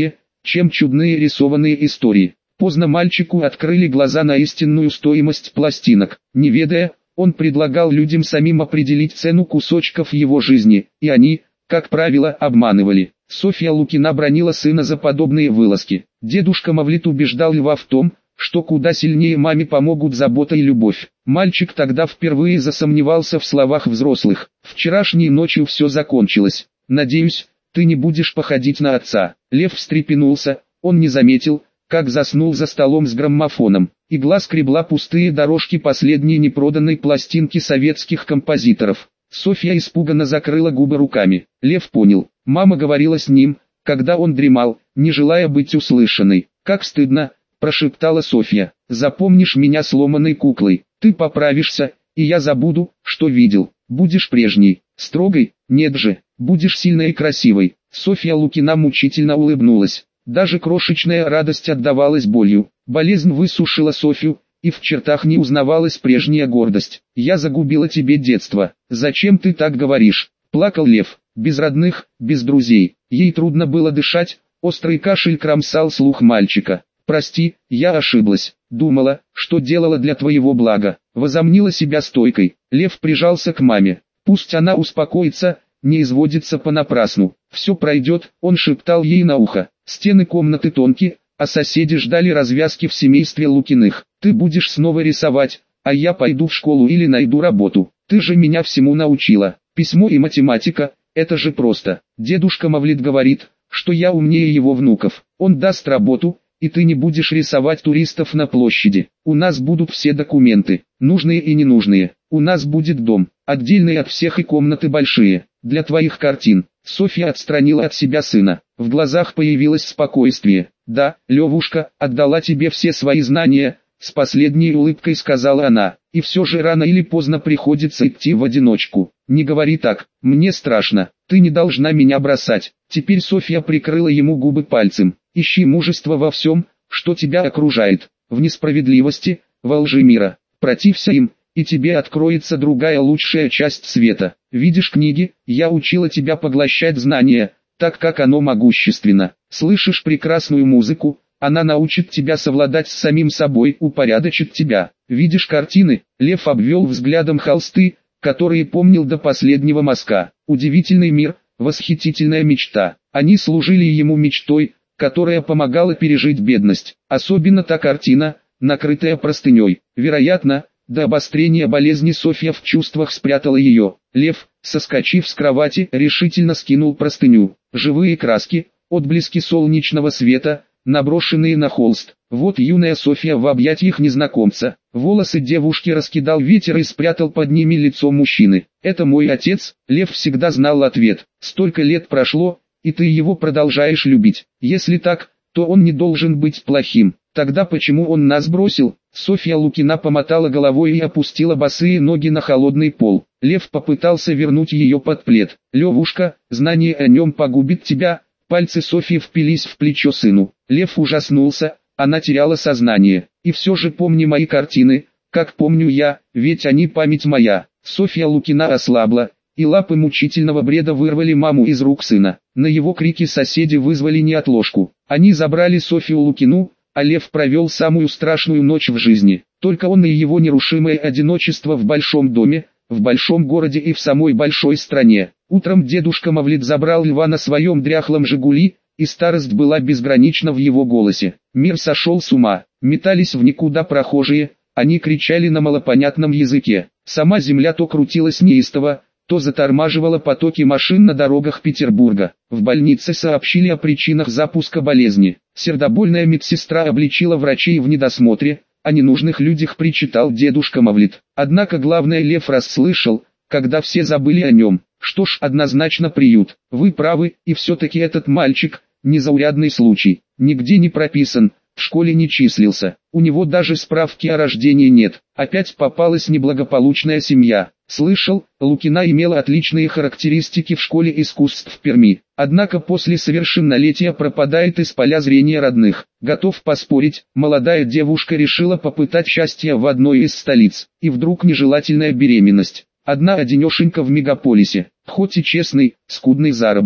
чем чудные рисованные истории. Поздно мальчику открыли глаза на истинную стоимость пластинок. Не ведая, он предлагал людям самим определить цену кусочков его жизни, и они, как правило, обманывали. Софья Лукина бранила сына за подобные вылазки. Дедушка Мавлид убеждал Льва в том, что куда сильнее маме помогут забота и любовь. Мальчик тогда впервые засомневался в словах взрослых. «Вчерашней ночью все закончилось. Надеюсь, ты не будешь походить на отца». Лев встрепенулся, он не заметил, как заснул за столом с граммофоном. Игла скребла пустые дорожки последней непроданной пластинки советских композиторов. Софья испуганно закрыла губы руками. Лев понял, мама говорила с ним, когда он дремал, не желая быть услышанной. «Как стыдно», — прошептала Софья. «Запомнишь меня сломанной куклой, ты поправишься, и я забуду, что видел. Будешь прежней, строгой, нет же, будешь сильной и красивой». Софья Лукина мучительно улыбнулась. Даже крошечная радость отдавалась болью. Болезнь высушила Софью, и в чертах не узнавалась прежняя гордость. «Я загубила тебе детство. Зачем ты так говоришь?» Плакал Лев. Без родных, без друзей. Ей трудно было дышать, острый кашель кромсал слух мальчика. «Прости, я ошиблась. Думала, что делала для твоего блага». Возомнила себя стойкой. Лев прижался к маме. «Пусть она успокоится, не изводится понапрасну. Все пройдет», — он шептал ей на ухо. Стены комнаты тонкие, а соседи ждали развязки в семействе Лукиных. «Ты будешь снова рисовать, а я пойду в школу или найду работу. Ты же меня всему научила. Письмо и математика, это же просто. Дедушка Мавлид говорит, что я умнее его внуков. Он даст работу, и ты не будешь рисовать туристов на площади. У нас будут все документы, нужные и ненужные. У нас будет дом, отдельный от всех и комнаты большие, для твоих картин». Софья отстранила от себя сына. В глазах появилось спокойствие. «Да, Левушка, отдала тебе все свои знания», — с последней улыбкой сказала она. «И все же рано или поздно приходится идти в одиночку. Не говори так, мне страшно, ты не должна меня бросать». Теперь Софья прикрыла ему губы пальцем. «Ищи мужество во всем, что тебя окружает, в несправедливости, во лжи мира. Протився им, и тебе откроется другая лучшая часть света. Видишь книги, я учила тебя поглощать знания, так как оно могущественно. Слышишь прекрасную музыку, она научит тебя совладать с самим собой, упорядочит тебя. Видишь картины». Лев обвел взглядом холсты, которые помнил до последнего мазка. Удивительный мир, восхитительная мечта. Они служили ему мечтой, которая помогала пережить бедность. Особенно та картина, накрытая простыней. Вероятно, до обострения болезни Софья в чувствах спрятала ее. Лев, соскочив с кровати, решительно скинул простыню. Живые краски, отблески солнечного света, наброшенные на холст. Вот юная Софья в объятиях незнакомца. Волосы девушки раскидал ветер и спрятал под ними лицо мужчины. «Это мой отец», — Лев всегда знал ответ. «Столько лет прошло, и ты его продолжаешь любить. Если так, то он не должен быть плохим. Тогда почему он нас бросил?» Софья Лукина помотала головой и опустила босые ноги на холодный пол. Лев попытался вернуть ее под плед. «Левушка, знание о нем погубит тебя». Пальцы Софьи впились в плечо сыну. Лев ужаснулся, она теряла сознание. «И все же помни мои картины, как помню я, ведь они память моя». Софья Лукина ослабла, и лапы мучительного бреда вырвали маму из рук сына. На его крики соседи вызвали неотложку. Они забрали Софью Лукину, а Лев провел самую страшную ночь в жизни. Только он и его нерушимое одиночество в большом доме, в большом городе и в самой большой стране. Утром дедушка Мавлид забрал Льва на своем дряхлом «Жигули», и старость была безгранична в его голосе. Мир сошел с ума, метались в никуда прохожие, они кричали на малопонятном языке. Сама земля то крутилась неистово, то затормаживала потоки машин на дорогах Петербурга. В больнице сообщили о причинах запуска болезни. Сердобольная медсестра обличила врачей в недосмотре, о ненужных людях причитал дедушка Мавлид. Однако главное Лев расслышал, когда все забыли о нем. «Что ж, однозначно приют. Вы правы, и все-таки этот мальчик, незаурядный случай, нигде не прописан, в школе не числился, у него даже справки о рождении нет. Опять попалась неблагополучная семья. Слышал, Лукина имела отличные характеристики в школе искусств в Перми, однако после совершеннолетия пропадает из поля зрения родных. Готов поспорить, молодая девушка решила попытать счастье в одной из столиц, и вдруг нежелательная беременность. Одна одинешенька в мегаполисе, хоть и честный, скудный заработок.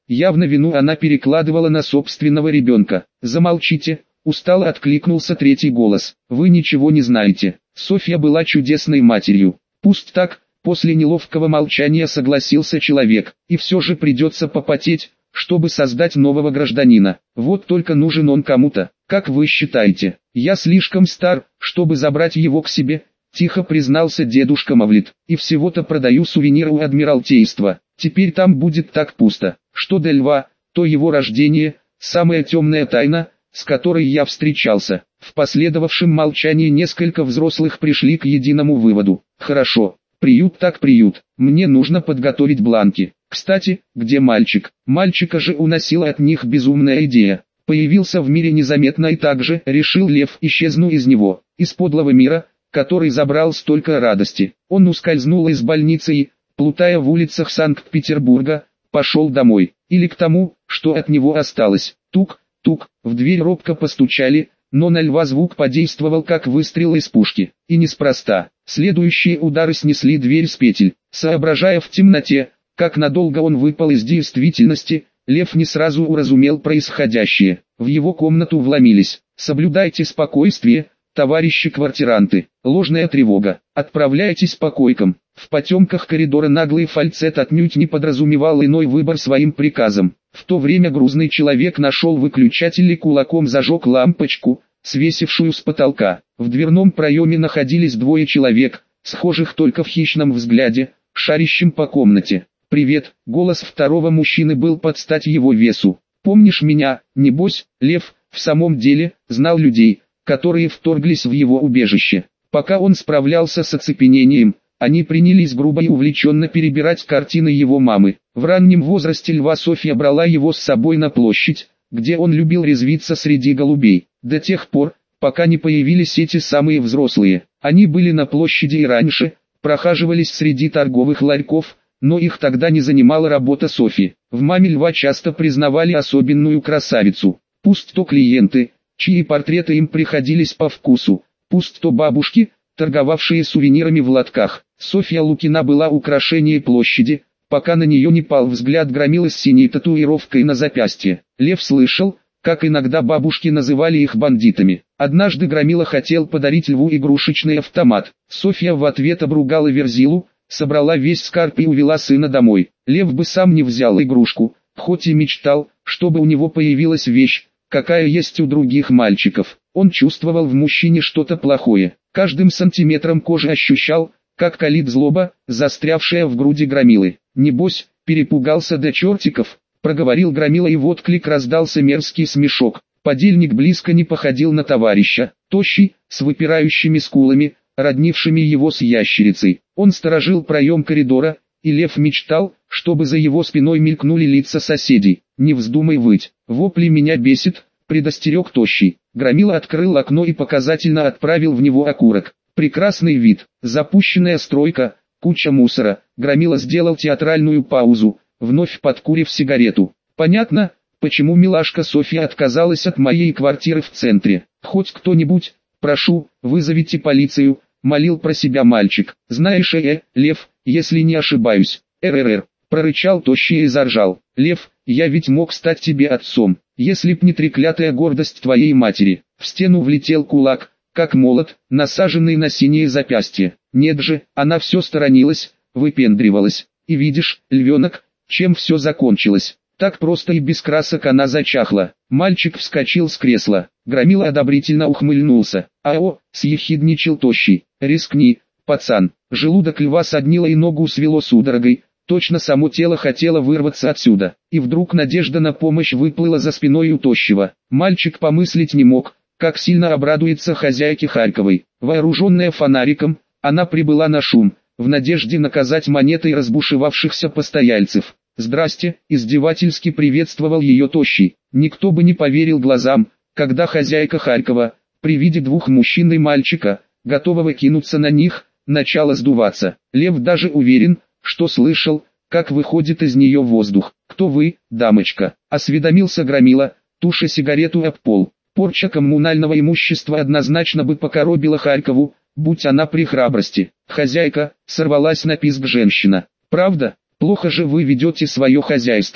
Явно вину она перекладывала на собственного ребенка. «Замолчите», — устало откликнулся третий голос. «Вы ничего не знаете. Софья была чудесной матерью». «Пусть так», — после неловкого молчания согласился человек. «И все же придется попотеть, чтобы создать нового гражданина. Вот только нужен он кому-то. Как вы считаете?» «Я слишком стар, чтобы забрать его к себе», — тихо признался дедушка Мавлид. «И всего-то продаю сувениры у Адмиралтейства. Теперь там будет так пусто. Что до льва, то его рождение – самая темная тайна, с которой я встречался». В последовавшем молчании несколько взрослых пришли к единому выводу. «Хорошо, приют так приют, мне нужно подготовить бланки. Кстати, где мальчик?» Мальчика же уносила от них безумная идея. Появился в мире незаметно и также решил Лев исчезнуть из него, из подлого мира, который забрал столько радости. Он ускользнул из больницы и, плутая в улицах Санкт-Петербурга, пошел домой, или к тому, что от него осталось. Тук, тук, в дверь робко постучали, но на льва звук подействовал как выстрел из пушки. И неспроста. Следующие удары снесли дверь с петель. Соображая в темноте, как надолго он выпал из действительности, Лев не сразу уразумел происходящее. В его комнату вломились. «Соблюдайте спокойствие, товарищи квартиранты. Ложная тревога. Отправляйтесь по койкам». В потемках коридора наглый фальцет отнюдь не подразумевал иной выбор своим приказом. В то время грузный человек нашел выключатель и кулаком зажег лампочку, свесившую с потолка. В дверном проеме находились двое человек, схожих только в хищном взгляде, шарящим по комнате. «Привет», — голос второго мужчины был под стать его весу. «Помнишь меня, небось?» Лев, в самом деле, знал людей, которые вторглись в его убежище. Пока он справлялся с оцепенением, они принялись грубо и увлеченно перебирать картины его мамы. В раннем возрасте льва Софья брала его с собой на площадь, где он любил резвиться среди голубей. До тех пор, пока не появились эти самые взрослые. Они были на площади и раньше, прохаживались среди торговых ларьков, но их тогда не занимала работа Софьи. В маме льва часто признавали особенную красавицу. Пусть то клиенты, чьи портреты им приходились по вкусу, пусть то бабушки, торговавшие сувенирами в лотках. Софья Лукина была украшением площади, пока на нее не пал взгляд громилы с синей татуировкой на запястье. Лев слышал, как иногда бабушки называли их бандитами. Однажды громила хотел подарить льву игрушечный автомат. Софья в ответ обругала Верзилу, собрала весь скарб и увела сына домой. Лев бы сам не взял игрушку, хоть и мечтал, чтобы у него появилась вещь, какая есть у других мальчиков. Он чувствовал в мужчине что-то плохое. Каждым сантиметром кожи ощущал, как калит злоба, застрявшая в груди громилы. «Небось, перепугался до чертиков», — проговорил громила, и в отклик раздался мерзкий смешок. Подельник близко не походил на товарища, тощий, с выпирающими скулами, роднившими его с ящерицей. Он сторожил проем коридора, и Лев мечтал, чтобы за его спиной мелькнули лица соседей. «Не вздумай выть, вопли меня бесит», — предостерег тощий. Громила открыл окно и показательно отправил в него окурок. Прекрасный вид, запущенная стройка, куча мусора. Громила сделал театральную паузу, вновь подкурив сигарету. «Понятно, почему милашка Софья отказалась от моей квартиры в центре. Хоть кто-нибудь, прошу, вызовите полицию», — молил про себя мальчик. «Знаешь, э, Лев, если не ошибаюсь». «РРР», — прорычал тощий и заржал. «Лев, я ведь мог стать тебе отцом, если б не треклятая гордость твоей матери». В стену влетел кулак, как молот, насаженный на синее запястье. Нет же, она все сторонилась, выпендривалась. И видишь, львенок, чем все закончилось. Так просто и без красок она зачахла. Мальчик вскочил с кресла. Громила одобрительно ухмыльнулся. «Ао», — съехидничал тощий. «Рискни, пацан». Желудок льва соднило и ногу свело судорогой. Точно само тело хотело вырваться отсюда. И вдруг надежда на помощь выплыла за спиной у тощего. Мальчик помыслить не мог, как сильно обрадуется хозяйке Харьковой. Вооруженная фонариком, она прибыла на шум, в надежде наказать монетой разбушевавшихся постояльцев. «Здрасте», — издевательски приветствовал ее тощий. Никто бы не поверил глазам, когда хозяйка Харькова, при виде двух мужчин и мальчика, готового кинуться на них, начала сдуваться. Лев даже уверен, что слышал, как выходит из нее воздух. «Кто вы, дамочка?» — осведомился громила, туша сигарету об пол. Порча коммунального имущества однозначно бы покоробила Харькову, будь она при храбрости. «Хозяйка», — сорвалась на писк женщина. «Правда? Плохо же вы ведете свое хозяйство».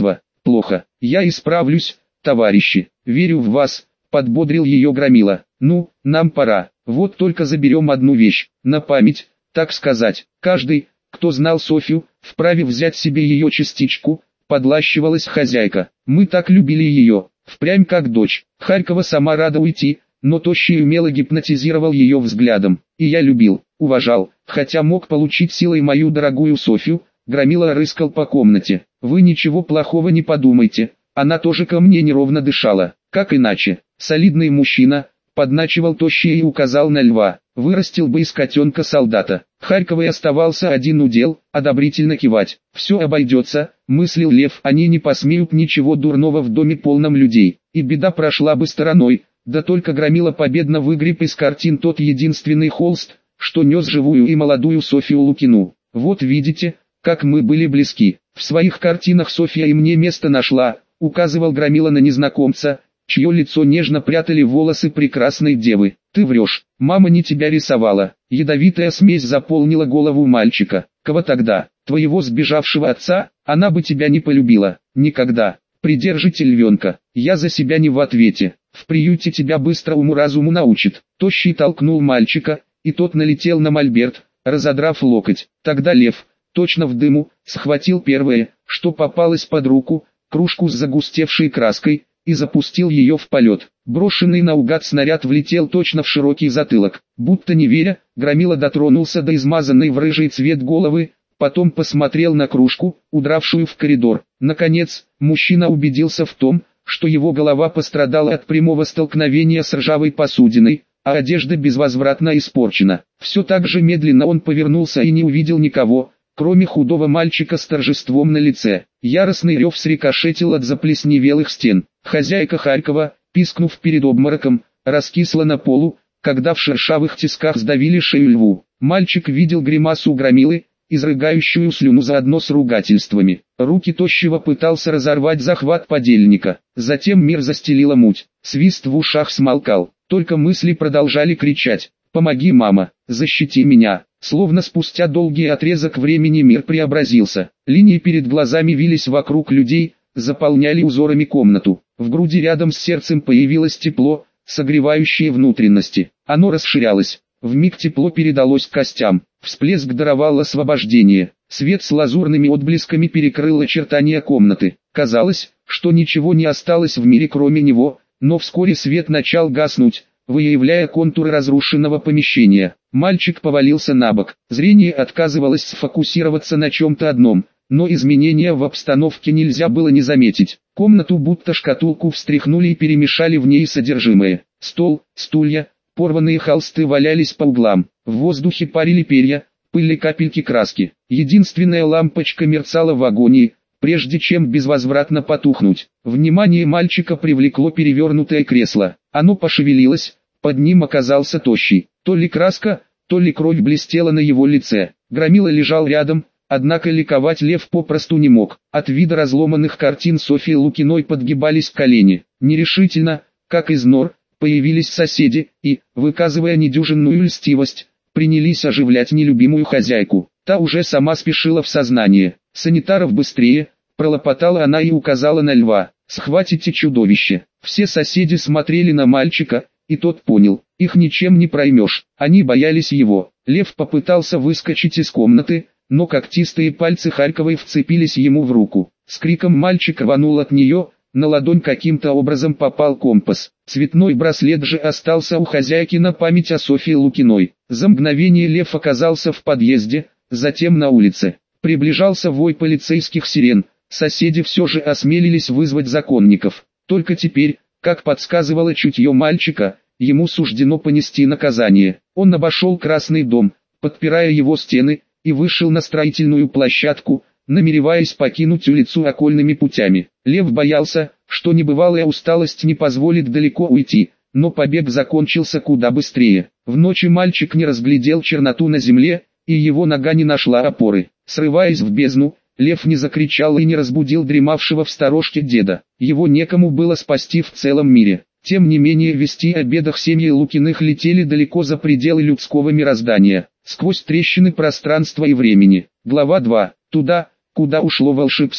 плохо. Я исправлюсь, товарищи. Верю в вас, подбодрил ее Громила. Ну, нам пора. Вот только заберем одну вещь, на память, так сказать. Каждый, кто знал Софью, вправе взять себе ее частичку, подлащивалась хозяйка. Мы так любили ее, впрямь как дочь. Харькова сама рада уйти, но Тощий умело гипнотизировал ее взглядом. И я любил, уважал, хотя мог получить силой мою дорогую Софью. Громила рыскал по комнате. Вы ничего плохого не подумайте, она тоже ко мне неровно дышала. Как иначе? Солидный мужчина, подначивал Тощий и указал на льва. Вырастил бы из котенка солдата. Харьковой оставался один удел, одобрительно кивать. Все обойдется, мыслил лев, они не посмеют ничего дурного в доме полном людей. И беда прошла бы стороной, да только Громила победно выгреб из картин тот единственный холст, что нес живую и молодую Софью Лукину. Вот видите, как мы были близки. В своих картинах Софья и мне место нашла, указывал Громила на незнакомца, чье лицо нежно прятали волосы прекрасной девы. Ты врешь, мама не тебя рисовала. Ядовитая смесь заполнила голову мальчика. Кого тогда? Твоего сбежавшего отца? Она бы тебя не полюбила. Никогда. Придержите львенка, я за себя не в ответе. В приюте тебя быстро уму-разуму научит. Тощий толкнул мальчика, и тот налетел на мольберт, разодрав локоть. Тогда лев, точно в дыму, схватил первое, что попалось под руку, кружку с загустевшей краской, и запустил ее в полет. Брошенный наугад снаряд влетел точно в широкий затылок. Будто не веря, Громила дотронулся до измазанной в рыжий цвет головы, потом посмотрел на кружку, удравшую в коридор. Наконец, мужчина убедился в том, что его голова пострадала от прямого столкновения с ржавой посудиной, а одежда безвозвратно испорчена. Все так же медленно он повернулся и не увидел никого, кроме худого мальчика с торжеством на лице. Яростный рев срикошетил от заплесневелых стен. Хозяйка Харькова, пискнув перед обмороком, раскисла на полу, когда в шершавых тисках сдавили шею льву. Мальчик видел гримасу Громилы, изрыгающую слюну заодно с ругательствами. Руки Тощего пытался разорвать захват подельника. Затем мир застелила муть. Свист в ушах смолкал. Только мысли продолжали кричать: «Помоги, мама! Защити меня!» Словно спустя долгий отрезок времени мир преобразился. Линии перед глазами вились вокруг людей, заполняли узорами комнату. В груди рядом с сердцем появилось тепло, согревающее внутренности. Оно расширялось. Вмиг тепло передалось к костям. Всплеск даровал освобождение. Свет с лазурными отблесками перекрыл очертания комнаты. Казалось, что ничего не осталось в мире кроме него, но вскоре свет начал гаснуть, выявляя контуры разрушенного помещения. Мальчик повалился на бок. Зрение отказывалось сфокусироваться на чем-то одном, но изменения в обстановке нельзя было не заметить. Комнату будто шкатулку встряхнули и перемешали в ней содержимое. Стол, стулья, порванные холсты валялись по углам. В воздухе парили перья, пыли капельки краски. Единственная лампочка мерцала в агонии, прежде чем безвозвратно потухнуть. Внимание мальчика привлекло перевернутое кресло. Оно пошевелилось, под ним оказался Тощий. То ли краска, то ли кровь блестела на его лице. Громила лежал рядом, однако ликовать лев попросту не мог. От вида разломанных картин Софьи Лукиной подгибались колени. Нерешительно, как из нор, появились соседи и, выказывая недюжинную льстивость, принялись оживлять нелюбимую хозяйку. Та уже сама спешила в сознание. «Санитаров быстрее!» – пролопотала она и указала на льва. «Схватите чудовище!» Все соседи смотрели на мальчика, и тот понял, их ничем не проймешь. Они боялись его. Лев попытался выскочить из комнаты, но когтистые пальцы Харьковой вцепились ему в руку. С криком мальчик рванул от нее, на ладонь каким-то образом попал компас. Цветной браслет же остался у хозяйки на память о Софье Лукиной. За мгновение лев оказался в подъезде, затем на улице. Приближался вой полицейских сирен, соседи все же осмелились вызвать законников. Только теперь, как подсказывало чутье мальчика, ему суждено понести наказание. Он обошел Красный дом, подпирая его стены, и вышел на строительную площадку, намереваясь покинуть улицу окольными путями. Лев боялся, что небывалая усталость не позволит далеко уйти, но побег закончился куда быстрее. В ночи мальчик не разглядел черноту на земле, и его нога не нашла опоры. Срываясь в бездну, лев не закричал и не разбудил дремавшего в сторожке деда. Его некому было спасти в целом мире. Тем не менее вести о бедах семьи Лукиных летели далеко за пределы людского мироздания, сквозь трещины пространства и времени. Глава два. Туда, куда ушло волшебство.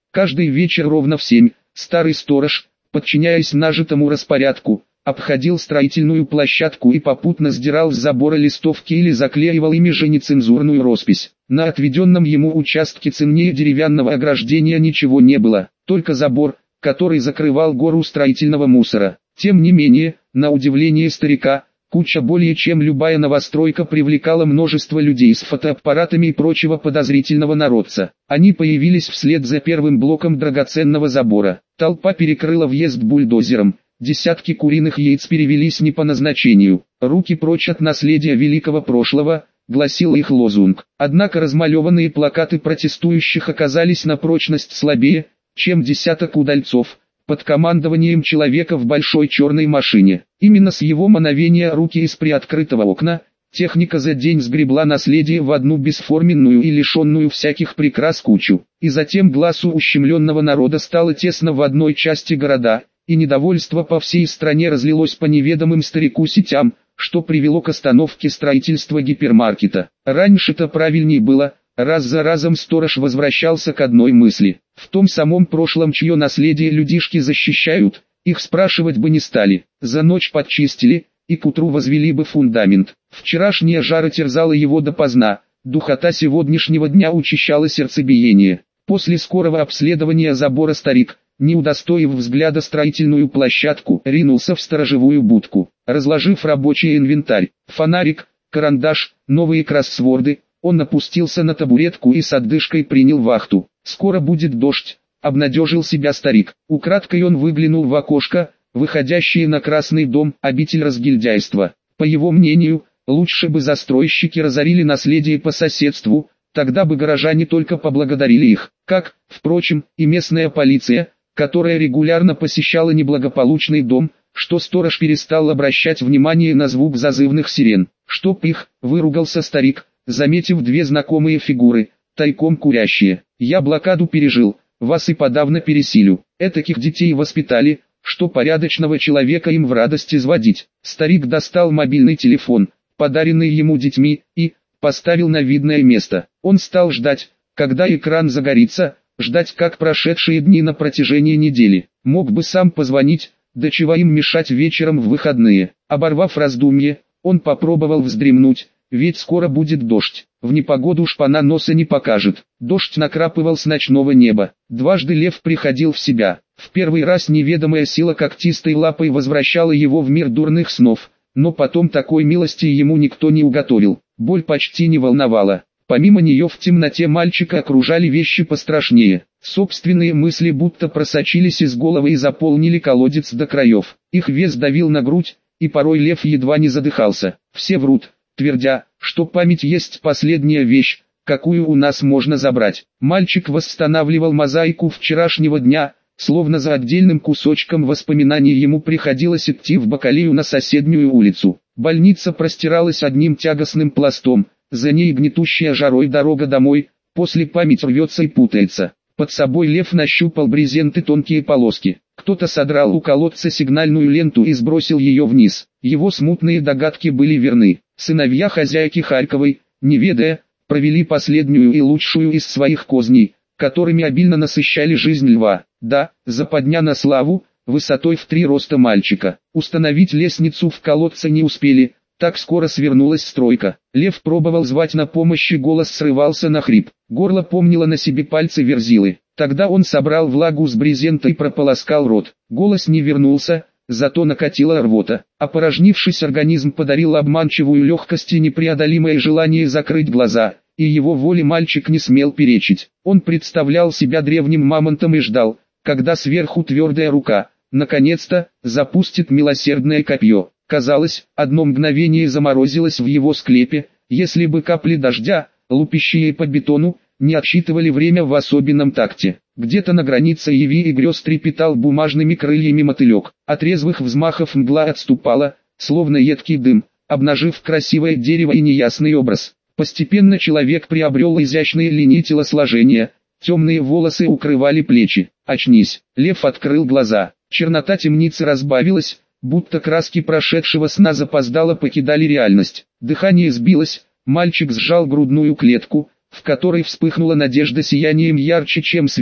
Каждый вечер ровно в семь, старый сторож, подчиняясь нажитому распорядку, обходил строительную площадку и попутно сдирал с забора листовки или заклеивал ими же нецензурную роспись. На отведенном ему участке ценнее деревянного ограждения ничего не было, только забор, который закрывал гору строительного мусора. Тем не менее, на удивление старика, куча более чем любая новостройка привлекала множество людей с фотоаппаратами и прочего подозрительного народца. Они появились вслед за первым блоком драгоценного забора. Толпа перекрыла въезд бульдозером. Десятки куриных яиц перевелись не по назначению. «Руки прочь от наследия великого прошлого», гласил их лозунг. Однако размалеванные плакаты протестующих оказались на прочность слабее, чем десяток удальцов, под командованием человека в большой черной машине. Именно с его мановения руки из приоткрытого окна, техника за день сгребла наследие в одну бесформенную и лишенную всяких прикрас кучу. И затем глазу ущемленного народа стало тесно в одной части города, и недовольство по всей стране разлилось по неведомым старику сетям, что привело к остановке строительства гипермаркета. Раньше-то правильней было, раз за разом сторож возвращался к одной мысли. В том самом прошлом, чье наследие людишки защищают, их спрашивать бы не стали. За ночь подчистили, и к утру возвели бы фундамент. Вчерашняя жара терзала его допоздна, духота сегодняшнего дня учащала сердцебиение. После скорого обследования забора старик, не удостоив взгляда строительную площадку, ринулся в сторожевую будку. Разложив рабочий инвентарь, фонарик, карандаш, новые кроссворды, он опустился на табуретку и с отдышкой принял вахту. «Скоро будет дождь», — обнадежил себя старик. Украдкой он выглянул в окошко, выходящее на Красный дом, обитель разгильдяйства. По его мнению, лучше бы застройщики разорили наследие по соседству, тогда бы горожане только поблагодарили их, как, впрочем, и местная полиция, которая регулярно посещала неблагополучный дом, что сторож перестал обращать внимание на звук зазывных сирен. «Чтоб их», — выругался старик, заметив две знакомые фигуры, тайком курящие. «Я блокаду пережил, вас и подавно пересилю. Этаких детей воспитали, что порядочного человека им в радость изводить». Старик достал мобильный телефон, подаренный ему детьми, и поставил на видное место. Он стал ждать, когда экран загорится, ждать как прошедшие дни на протяжении недели. Мог бы сам позвонить, да чего им мешать вечером в выходные. Оборвав раздумье, он попробовал вздремнуть, ведь скоро будет дождь. В непогоду шпана носа не покажет. Дождь накрапывал с ночного неба. Дважды лев приходил в себя. В первый раз неведомая сила когтистой лапой возвращала его в мир дурных снов, но потом такой милости ему никто не уготовил. Боль почти не волновала. Помимо нее в темноте мальчика окружали вещи пострашнее. Собственные мысли будто просочились из головы и заполнили колодец до краев. Их вес давил на грудь, и порой лев едва не задыхался. Все врут, твердя, что память есть последняя вещь, какую у нас можно забрать. Мальчик восстанавливал мозаику вчерашнего дня, словно за отдельным кусочком воспоминаний ему приходилось идти в Бакалею на соседнюю улицу. Больница простиралась одним тягостным пластом, за ней гнетущая жарой дорога домой, после память рвется и путается. Под собой лев нащупал брезент и тонкие полоски. Кто-то содрал у колодца сигнальную ленту и сбросил ее вниз. Его смутные догадки были верны. Сыновья хозяйки Харьковой, не ведая, провели последнюю и лучшую из своих козней, которыми обильно насыщали жизнь льва. Да, западня на славу, высотой в три роста мальчика. Установить лестницу в колодце не успели, так скоро свернулась стройка. Лев пробовал звать на помощь, и голос срывался на хрип. Горло помнило на себе пальцы Верзилы. Тогда он собрал влагу с брезента и прополоскал рот. Голос не вернулся, зато накатила рвота. Опорожнившись, организм подарил обманчивую легкость и непреодолимое желание закрыть глаза, и его воле мальчик не смел перечить. Он представлял себя древним мамонтом и ждал, когда сверху твердая рука, наконец-то, запустит милосердное копье. Казалось, одно мгновение заморозилось в его склепе, если бы капли дождя, лупящие по бетону, не отсчитывали время в особенном такте. Где-то на границе яви и грез трепетал бумажными крыльями мотылек. От резвых взмахов мгла отступала, словно едкий дым, обнажив красивое дерево и неясный образ. Постепенно человек приобрел изящные линии телосложения, темные волосы укрывали плечи. «Очнись!» Лев открыл глаза. Чернота темницы разбавилась, будто краски прошедшего сна запоздало покидали реальность. Дыхание сбилось, мальчик сжал грудную клетку, в которой вспыхнула надежда сиянием ярче, чем свет,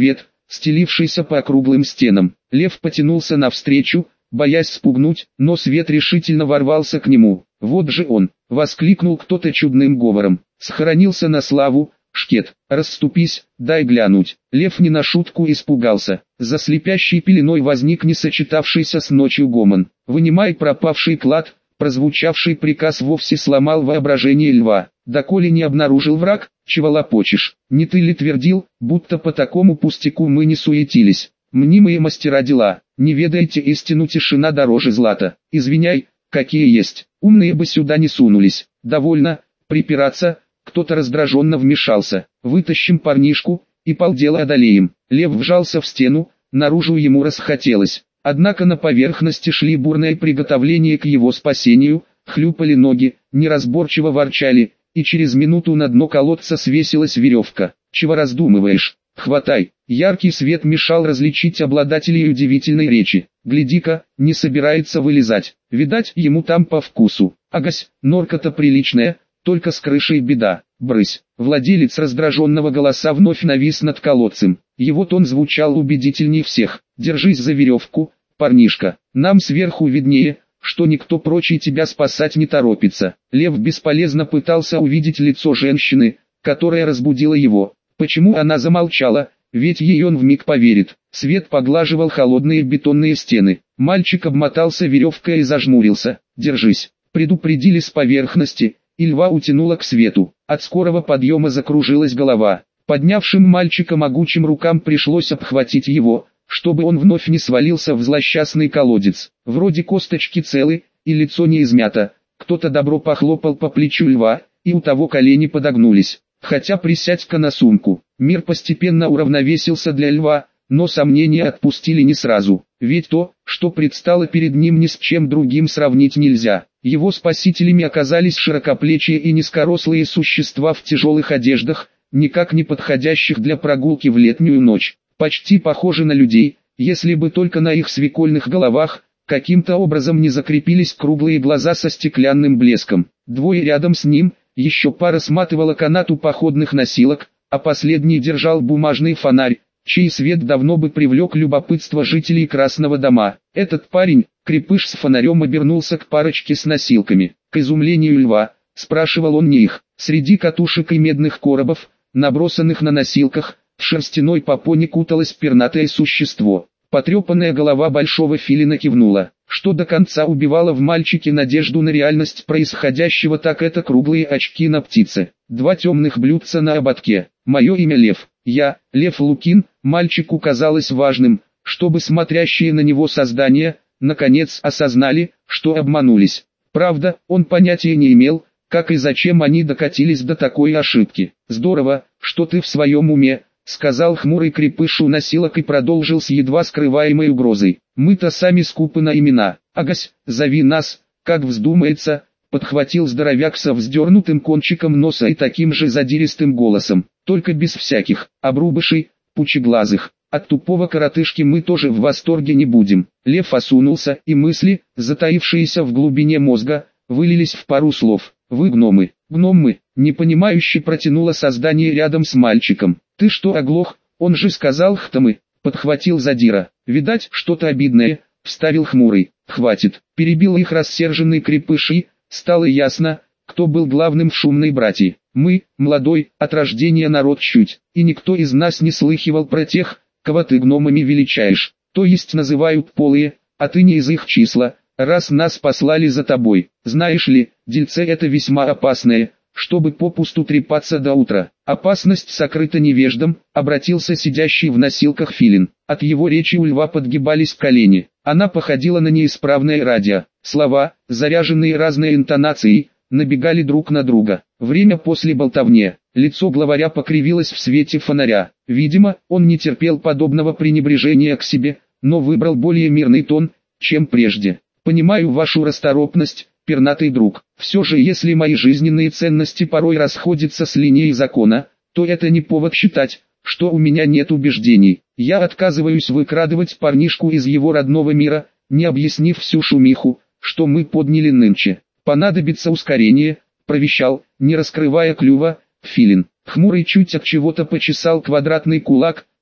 стелившийся по округлым стенам. Лев потянулся навстречу, боясь спугнуть, но свет решительно ворвался к нему. «Вот же он!» — воскликнул кто-то чудным говором. «Схоронился на славу, шкет! Расступись, дай глянуть!» Лев не на шутку испугался. За слепящей пеленой возник несочетавшийся с ночью гомон. «Вынимай пропавший клад!» Прозвучавший приказ вовсе сломал воображение льва. «Доколе не обнаружил враг, чего лопочешь? Не ты ли твердил, будто по такому пустяку мы не суетились? Мнимые мастера дела, не ведаете истину, тишина дороже злата. Извиняй, какие есть, умные бы сюда не сунулись. Довольно припираться». Кто-то раздраженно вмешался. «Вытащим парнишку, и полдела одолеем». Лев вжался в стену, наружу ему расхотелось. Однако на поверхности шли бурные приготовления к его спасению, хлюпали ноги, неразборчиво ворчали, и через минуту на дно колодца свесилась веревка. «Чего раздумываешь? Хватай!» Яркий свет мешал различить обладателей удивительной речи. «Гляди-ка, не собирается вылезать. Видать, ему там по вкусу. Агась, норка-то приличная, только с крышей беда. Брысь!» Владелец раздраженного голоса вновь навис над колодцем. Его тон звучал убедительнее всех. «Держись за веревку, парнишка, нам сверху виднее, что никто прочий тебя спасать не торопится». Лев бесполезно пытался увидеть лицо женщины, которая разбудила его. Почему она замолчала, ведь ей он вмиг поверит. Свет поглаживал холодные бетонные стены. Мальчик обмотался веревкой и зажмурился. «Держись», предупредили с поверхности, и льва утянуло к свету. От скорого подъема закружилась голова. Поднявшим мальчика могучим рукам пришлось обхватить его, чтобы он вновь не свалился в злосчастный колодец. Вроде косточки целы, и лицо не измято. Кто-то добро похлопал по плечу льва, и у того колени подогнулись. «Хотя присядь-ка на сумку». Мир постепенно уравновесился для льва, но сомнения отпустили не сразу. Ведь то, что предстало перед ним, ни с чем другим сравнить нельзя. Его спасителями оказались широкоплечие и низкорослые существа в тяжелых одеждах, никак не подходящих для прогулки в летнюю ночь. Почти похожи на людей, если бы только на их свекольных головах каким-то образом не закрепились круглые глаза со стеклянным блеском. Двое рядом с ним, еще пара сматывала канат у походных носилок, а последний держал бумажный фонарь, чей свет давно бы привлек любопытство жителей Красного дома. Этот парень, крепыш с фонарем, обернулся к парочке с носилками. К изумлению льва, спрашивал он не их. Среди катушек и медных коробов, набросанных на носилках, в шерстяной попоне куталось пернатое существо. Потрепанная голова большого филина кивнула. Что до конца убивало в мальчике надежду на реальность происходящего, так это круглые очки на птице. Два темных блюдца на ободке. «Мое имя Лев. Я, Лев Лукин». Мальчику казалось важным, чтобы смотрящие на него создания, наконец осознали, что обманулись. Правда, он понятия не имел, как и зачем они докатились до такой ошибки. «Здорово, что ты в своем уме», — сказал хмурый крепыш у носилок и продолжил с едва скрываемой угрозой. «Мы-то сами скупы на имена. Агась, зови нас, как вздумается», — подхватил здоровяк со вздернутым кончиком носа и таким же задиристым голосом. «Только без всяких обрубышей, пучеглазых. От тупого коротышки мы тоже в восторге не будем». Лев осунулся, и мысли, затаившиеся в глубине мозга, вылились в пару слов. «Вы гномы». «Гномы», — непонимающе протянуло создание рядом с мальчиком. «Ты что, оглох? Он же сказал хтамы», — подхватил задира. «Видать, что-то обидное», — вставил хмурый. «Хватит», — перебил их рассерженный крепыш, и стало ясно, кто был главным в шумной братье. «Мы, молодой, от рождения народ чуть, и никто из нас не слыхивал про тех, кого ты гномами величаешь, то есть называют полые, а ты не из их числа, раз нас послали за тобой. Знаешь ли, дельце это весьма опасное, чтобы попусту трепаться до утра». «Опасность сокрыта невеждам», — обратился сидящий в носилках филин. От его речи у льва подгибались колени. Она походила на неисправное радио. Слова, заряженные разной интонацией, набегали друг на друга. Время после болтовни. Лицо главаря покривилось в свете фонаря. Видимо, он не терпел подобного пренебрежения к себе, но выбрал более мирный тон, чем прежде. «Понимаю вашу расторопность, пернатый друг. Все же, если мои жизненные ценности порой расходятся с линией закона, то это не повод считать, что у меня нет убеждений. Я отказываюсь выкрадывать парнишку из его родного мира, не объяснив всю шумиху, что мы подняли нынче. Понадобится ускорение», — провещал, не раскрывая клюва, филин. Хмурый чуть от чего-то почесал квадратный кулак,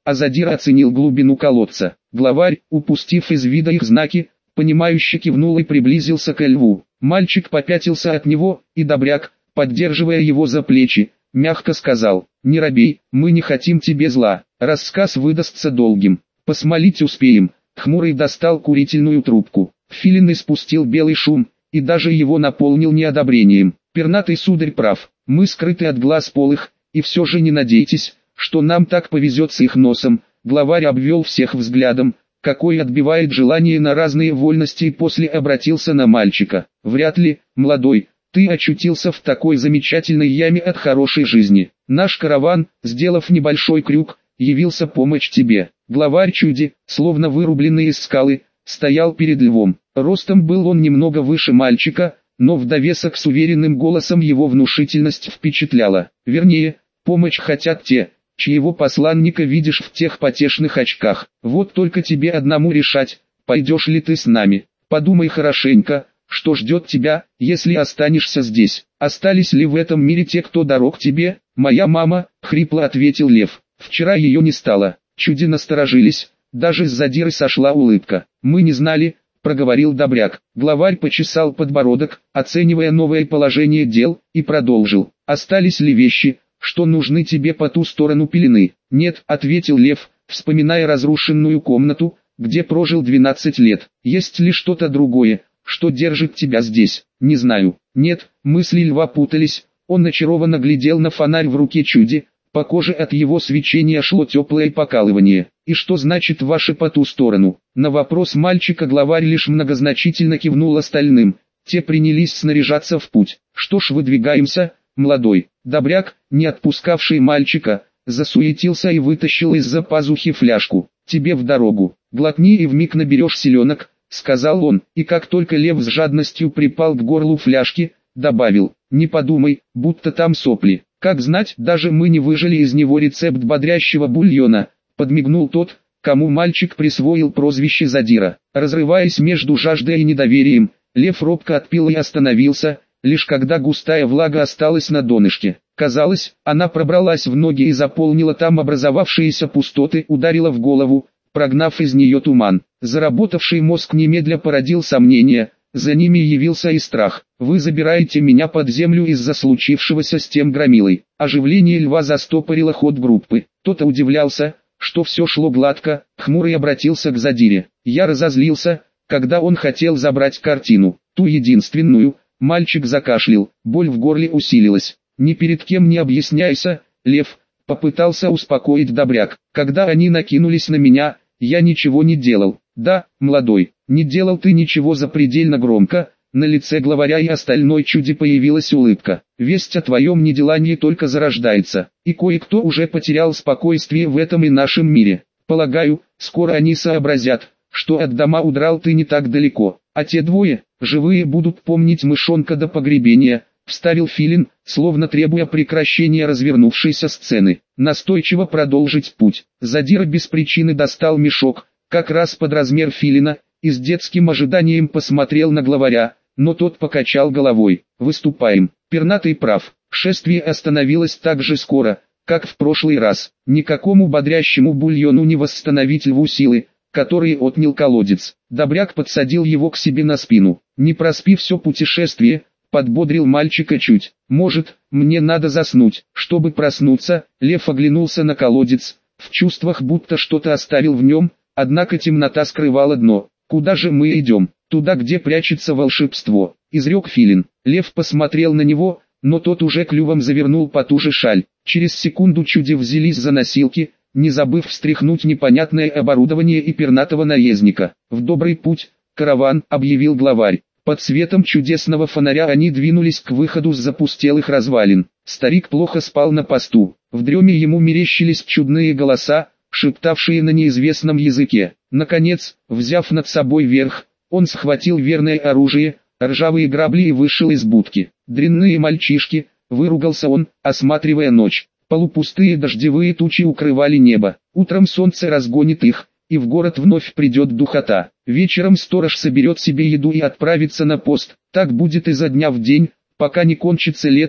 а Задира оценил глубину колодца. Главарь, упустив из вида их знаки, понимающе кивнул и приблизился к льву. Мальчик попятился от него, и Добряк, поддерживая его за плечи, мягко сказал: «Не робей, мы не хотим тебе зла, рассказ выдастся долгим, посмолить успеем». Хмурый достал курительную трубку. Филин испустил белый шум, и даже его наполнил неодобрением. «Пернатый сударь прав, мы скрыты от глаз полых, и все же не надейтесь, что нам так повезет с их носом». Главарь обвел всех взглядом, какой отбивает желание на разные вольности, и после обратился на мальчика. «Вряд ли, молодой, ты очутился в такой замечательной яме от хорошей жизни. Наш караван, сделав небольшой крюк, явился помочь тебе». Главарь чуди, словно вырубленный из скалы, стоял перед львом. Ростом был он немного выше мальчика, но в довесок с уверенным голосом его внушительность впечатляла. Вернее, помощь хотят те, чьего посланника видишь в тех потешных очках. Вот только тебе одному решать, пойдешь ли ты с нами. Подумай хорошенько, что ждет тебя, если останешься здесь. Остались ли в этом мире те, кто дорог тебе? Моя мама, хрипло ответил лев. Вчера ее не стало. Чуди насторожились, даже с Задиры сошла улыбка. «Мы не знали», — проговорил Добряк. Главарь почесал подбородок, оценивая новое положение дел, и продолжил. «Остались ли вещи, что нужны тебе по ту сторону пелены?» «Нет», — ответил лев, вспоминая разрушенную комнату, где прожил двенадцать лет. «Есть ли что-то другое, что держит тебя здесь?» «Не знаю». «Нет», мысли льва путались, он очарованно глядел на фонарь в руке чуди. По коже от его свечения шло теплое покалывание. «И что значит ваше по ту сторону?» На вопрос мальчика главарь лишь многозначительно кивнул остальным. Те принялись снаряжаться в путь. «Что ж, выдвигаемся, молодой». Добряк, не отпускавший мальчика, засуетился и вытащил из-за пазухи фляжку. «Тебе в дорогу. Глотни и вмиг наберешь селенок», — сказал он, и как только лев с жадностью припал к горлу фляжки, добавил: «Не подумай, будто там сопли. Как знать, даже мы не выжили из него рецепт бодрящего бульона», — подмигнул тот, кому мальчик присвоил прозвище Задира. Разрываясь между жаждой и недоверием, лев робко отпил и остановился, лишь когда густая влага осталась на донышке. Казалось, она пробралась в ноги и заполнила там образовавшиеся пустоты, ударила в голову, прогнав из нее туман. Заработавший мозг немедля породил сомнения. За ними явился и страх. «Вы забираете меня под землю из-за случившегося с тем громилой». Оживление льва застопорило ход группы. Тот удивлялся, что все шло гладко. Хмурый обратился к Задире. «Я разозлился, когда он хотел забрать картину, ту единственную». Мальчик закашлял, боль в горле усилилась. «Ни перед кем не объясняйся, лев», — попытался успокоить Добряк. «Когда они накинулись на меня, я ничего не делал». «Да, молодой, не делал ты ничего запредельно громко». На лице главаря и остальной чуди появилась улыбка. «Весть о твоем неделании только зарождается, и кое-кто уже потерял спокойствие в этом и нашем мире. Полагаю, скоро они сообразят, что от дома удрал ты не так далеко, а те двое, живые, будут помнить мышонка до погребения», — вставил Филин, словно требуя прекращения развернувшейся сцены. Настойчиво продолжить путь. Задира без причины достал мешок, как раз под размер Филина, и с детским ожиданием посмотрел на главаря, но тот покачал головой. «Выступаем». Пернатый прав. Шествие остановилось так же скоро, как в прошлый раз. Никакому бодрящему бульону не восстановить льву силы, которые отнял колодец. Добряк подсадил его к себе на спину. «Не проспи все путешествие», — подбодрил мальчика чуть. «Может, мне надо заснуть». Чтобы проснуться, лев оглянулся на колодец, в чувствах будто что-то оставил в нем, однако темнота скрывала дно. «Куда же мы идем?» «Туда, где прячется волшебство», — изрек Филин. Лев посмотрел на него, но тот уже клювом завернул потуже шаль. Через секунду чуди взялись за носилки, не забыв встряхнуть непонятное оборудование и пернатого наездника. «В добрый путь, караван», — объявил главарь. Под светом чудесного фонаря они двинулись к выходу с запустелых развалин. Старик плохо спал на посту. В дреме ему мерещились чудные голоса, шептавшие на неизвестном языке. Наконец, взяв над собой верх, он схватил верное оружие, ржавые грабли, и вышел из будки. «Дрянные мальчишки», — выругался он, осматривая ночь. Полупустые дождевые тучи укрывали небо. Утром солнце разгонит их, и в город вновь придет духота. Вечером сторож соберет себе еду и отправится на пост. Так будет изо дня в день, пока не кончится лето,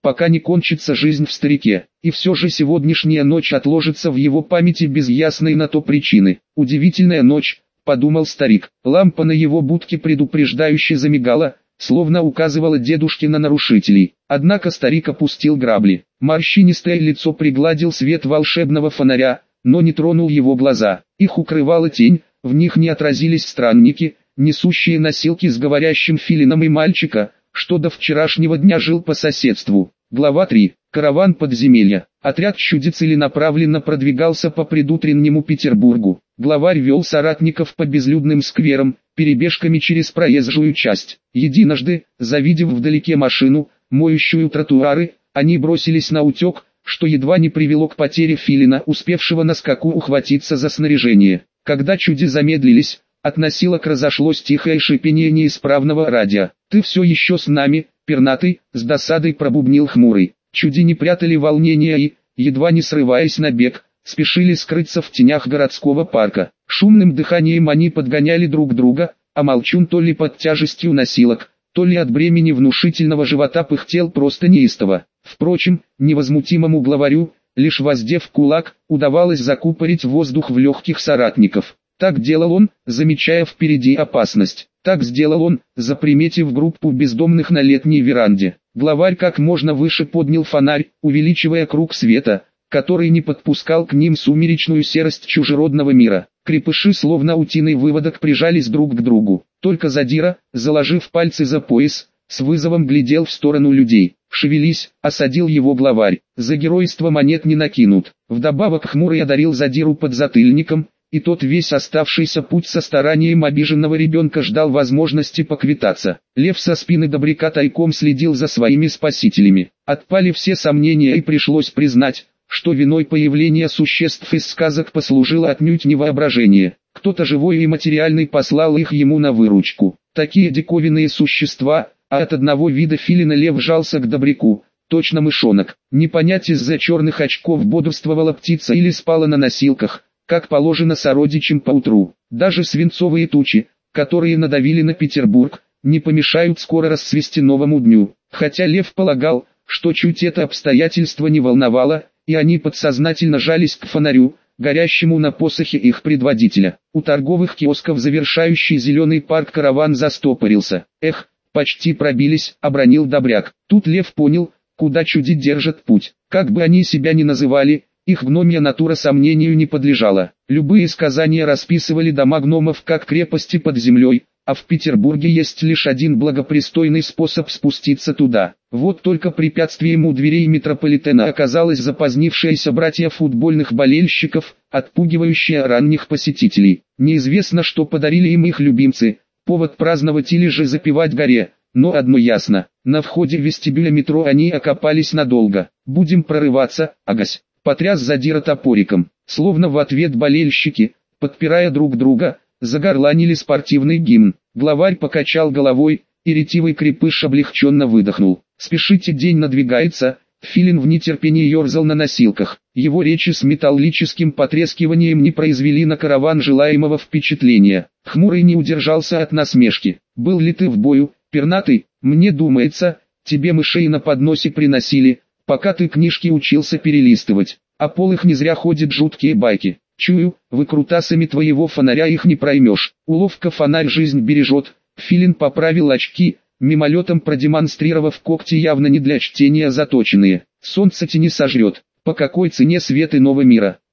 пока не кончится жизнь в старике. И все же сегодняшняя ночь отложится в его памяти без ясной на то причины. Удивительная ночь, подумал старик. Лампа на его будке предупреждающе замигала, словно указывала дедушке на нарушителей. Однако старик опустил грабли. Морщинистое лицо пригладил свет волшебного фонаря, но не тронул его глаза. Их укрывала тень, в них не отразились странники, несущие носилки с говорящим филином и мальчика, что до вчерашнего дня жил по соседству. Глава три. Караван подземелья. Отряд чуди целенаправленно продвигался по предутреннему Петербургу. Главарь вел соратников по безлюдным скверам, перебежками через проезжую часть. Единожды, завидев вдалеке машину, моющую тротуары, они бросились на утек, что едва не привело к потере филина, успевшего на скаку ухватиться за снаряжение. Когда чуди замедлились, от носилок разошлось тихое шипение неисправного радио. «Ты все еще с нами, пернатый?» — с досадой пробубнил хмурый. Чуди не прятали волнения и, едва не срываясь на бег, спешили скрыться в тенях городского парка. Шумным дыханием они подгоняли друг друга, а молчун то ли под тяжестью носилок, то ли от бремени внушительного живота пыхтел просто неистово. Впрочем, невозмутимому главарю, лишь воздев кулак, удавалось закупорить воздух в легких соратников. Так делал он, замечая впереди опасность. Так сделал он, заприметив группу бездомных на летней веранде. Главарь как можно выше поднял фонарь, увеличивая круг света, который не подпускал к ним сумеречную серость чужеродного мира. Крепыши словно утиный выводок прижались друг к другу. Только задира, заложив пальцы за пояс, с вызовом глядел в сторону людей. «Шевелись», — осадил его главарь, — «за геройство монет не накинут». Вдобавок хмурый одарил задиру подзатыльником, и тот весь оставшийся путь со старанием обиженного ребенка ждал возможности поквитаться. Лев со спины добряка тайком следил за своими спасителями. Отпали все сомнения и пришлось признать, что виной появления существ из сказок послужило отнюдь не воображение. Кто-то живой и материальный послал их ему на выручку. Такие диковинные существа, а от одного вида филина лев жался к добряку, точно мышонок. Не понять, из-за черных очков бодрствовала птица или спала на носилках, как положено сородичам поутру. Даже свинцовые тучи, которые надавили на Петербург, не помешают скоро расцвести новому дню. Хотя лев полагал, что чуть это обстоятельство не волновало, и они подсознательно жались к фонарю, горящему на посохе их предводителя. У торговых киосков завершающий зеленый парк караван застопорился. «Эх, почти пробились», — обронил добряк. Тут лев понял, куда чуди держат путь. Как бы они себя ни называли, их гномья натура сомнению не подлежала. Любые сказания расписывали дома гномов как крепости под землей, а в Петербурге есть лишь один благопристойный способ спуститься туда. Вот только препятствием у дверей метрополитена оказалось запозднившиеся братья футбольных болельщиков, отпугивающие ранних посетителей. Неизвестно, что подарили им их любимцы, повод праздновать или же запивать горе, но одно ясно, на входе в вестибюля метро они окопались надолго. «Будем прорываться, агась», — потряс задира топориком. Словно в ответ болельщики, подпирая друг друга, загорланили спортивный гимн. Главарь покачал головой, и ретивый крепыш облегченно выдохнул. «Спешите, день надвигается». Филин в нетерпении ерзал на носилках. Его речи с металлическим потрескиванием не произвели на караван желаемого впечатления. Хмурый не удержался от насмешки. «Был ли ты в бою, пернатый? Мне думается, тебе мышей на подносе приносили, пока ты книжки учился перелистывать. А пол их не зря ходят жуткие байки. Чую, выкрутасами твоего фонаря их не проймешь. Уловка фонарь жизнь бережет». Филин поправил очки, мимолетом продемонстрировав когти явно не для чтения заточенные. «Солнце тени сожрет. По какой цене свет иного мира?»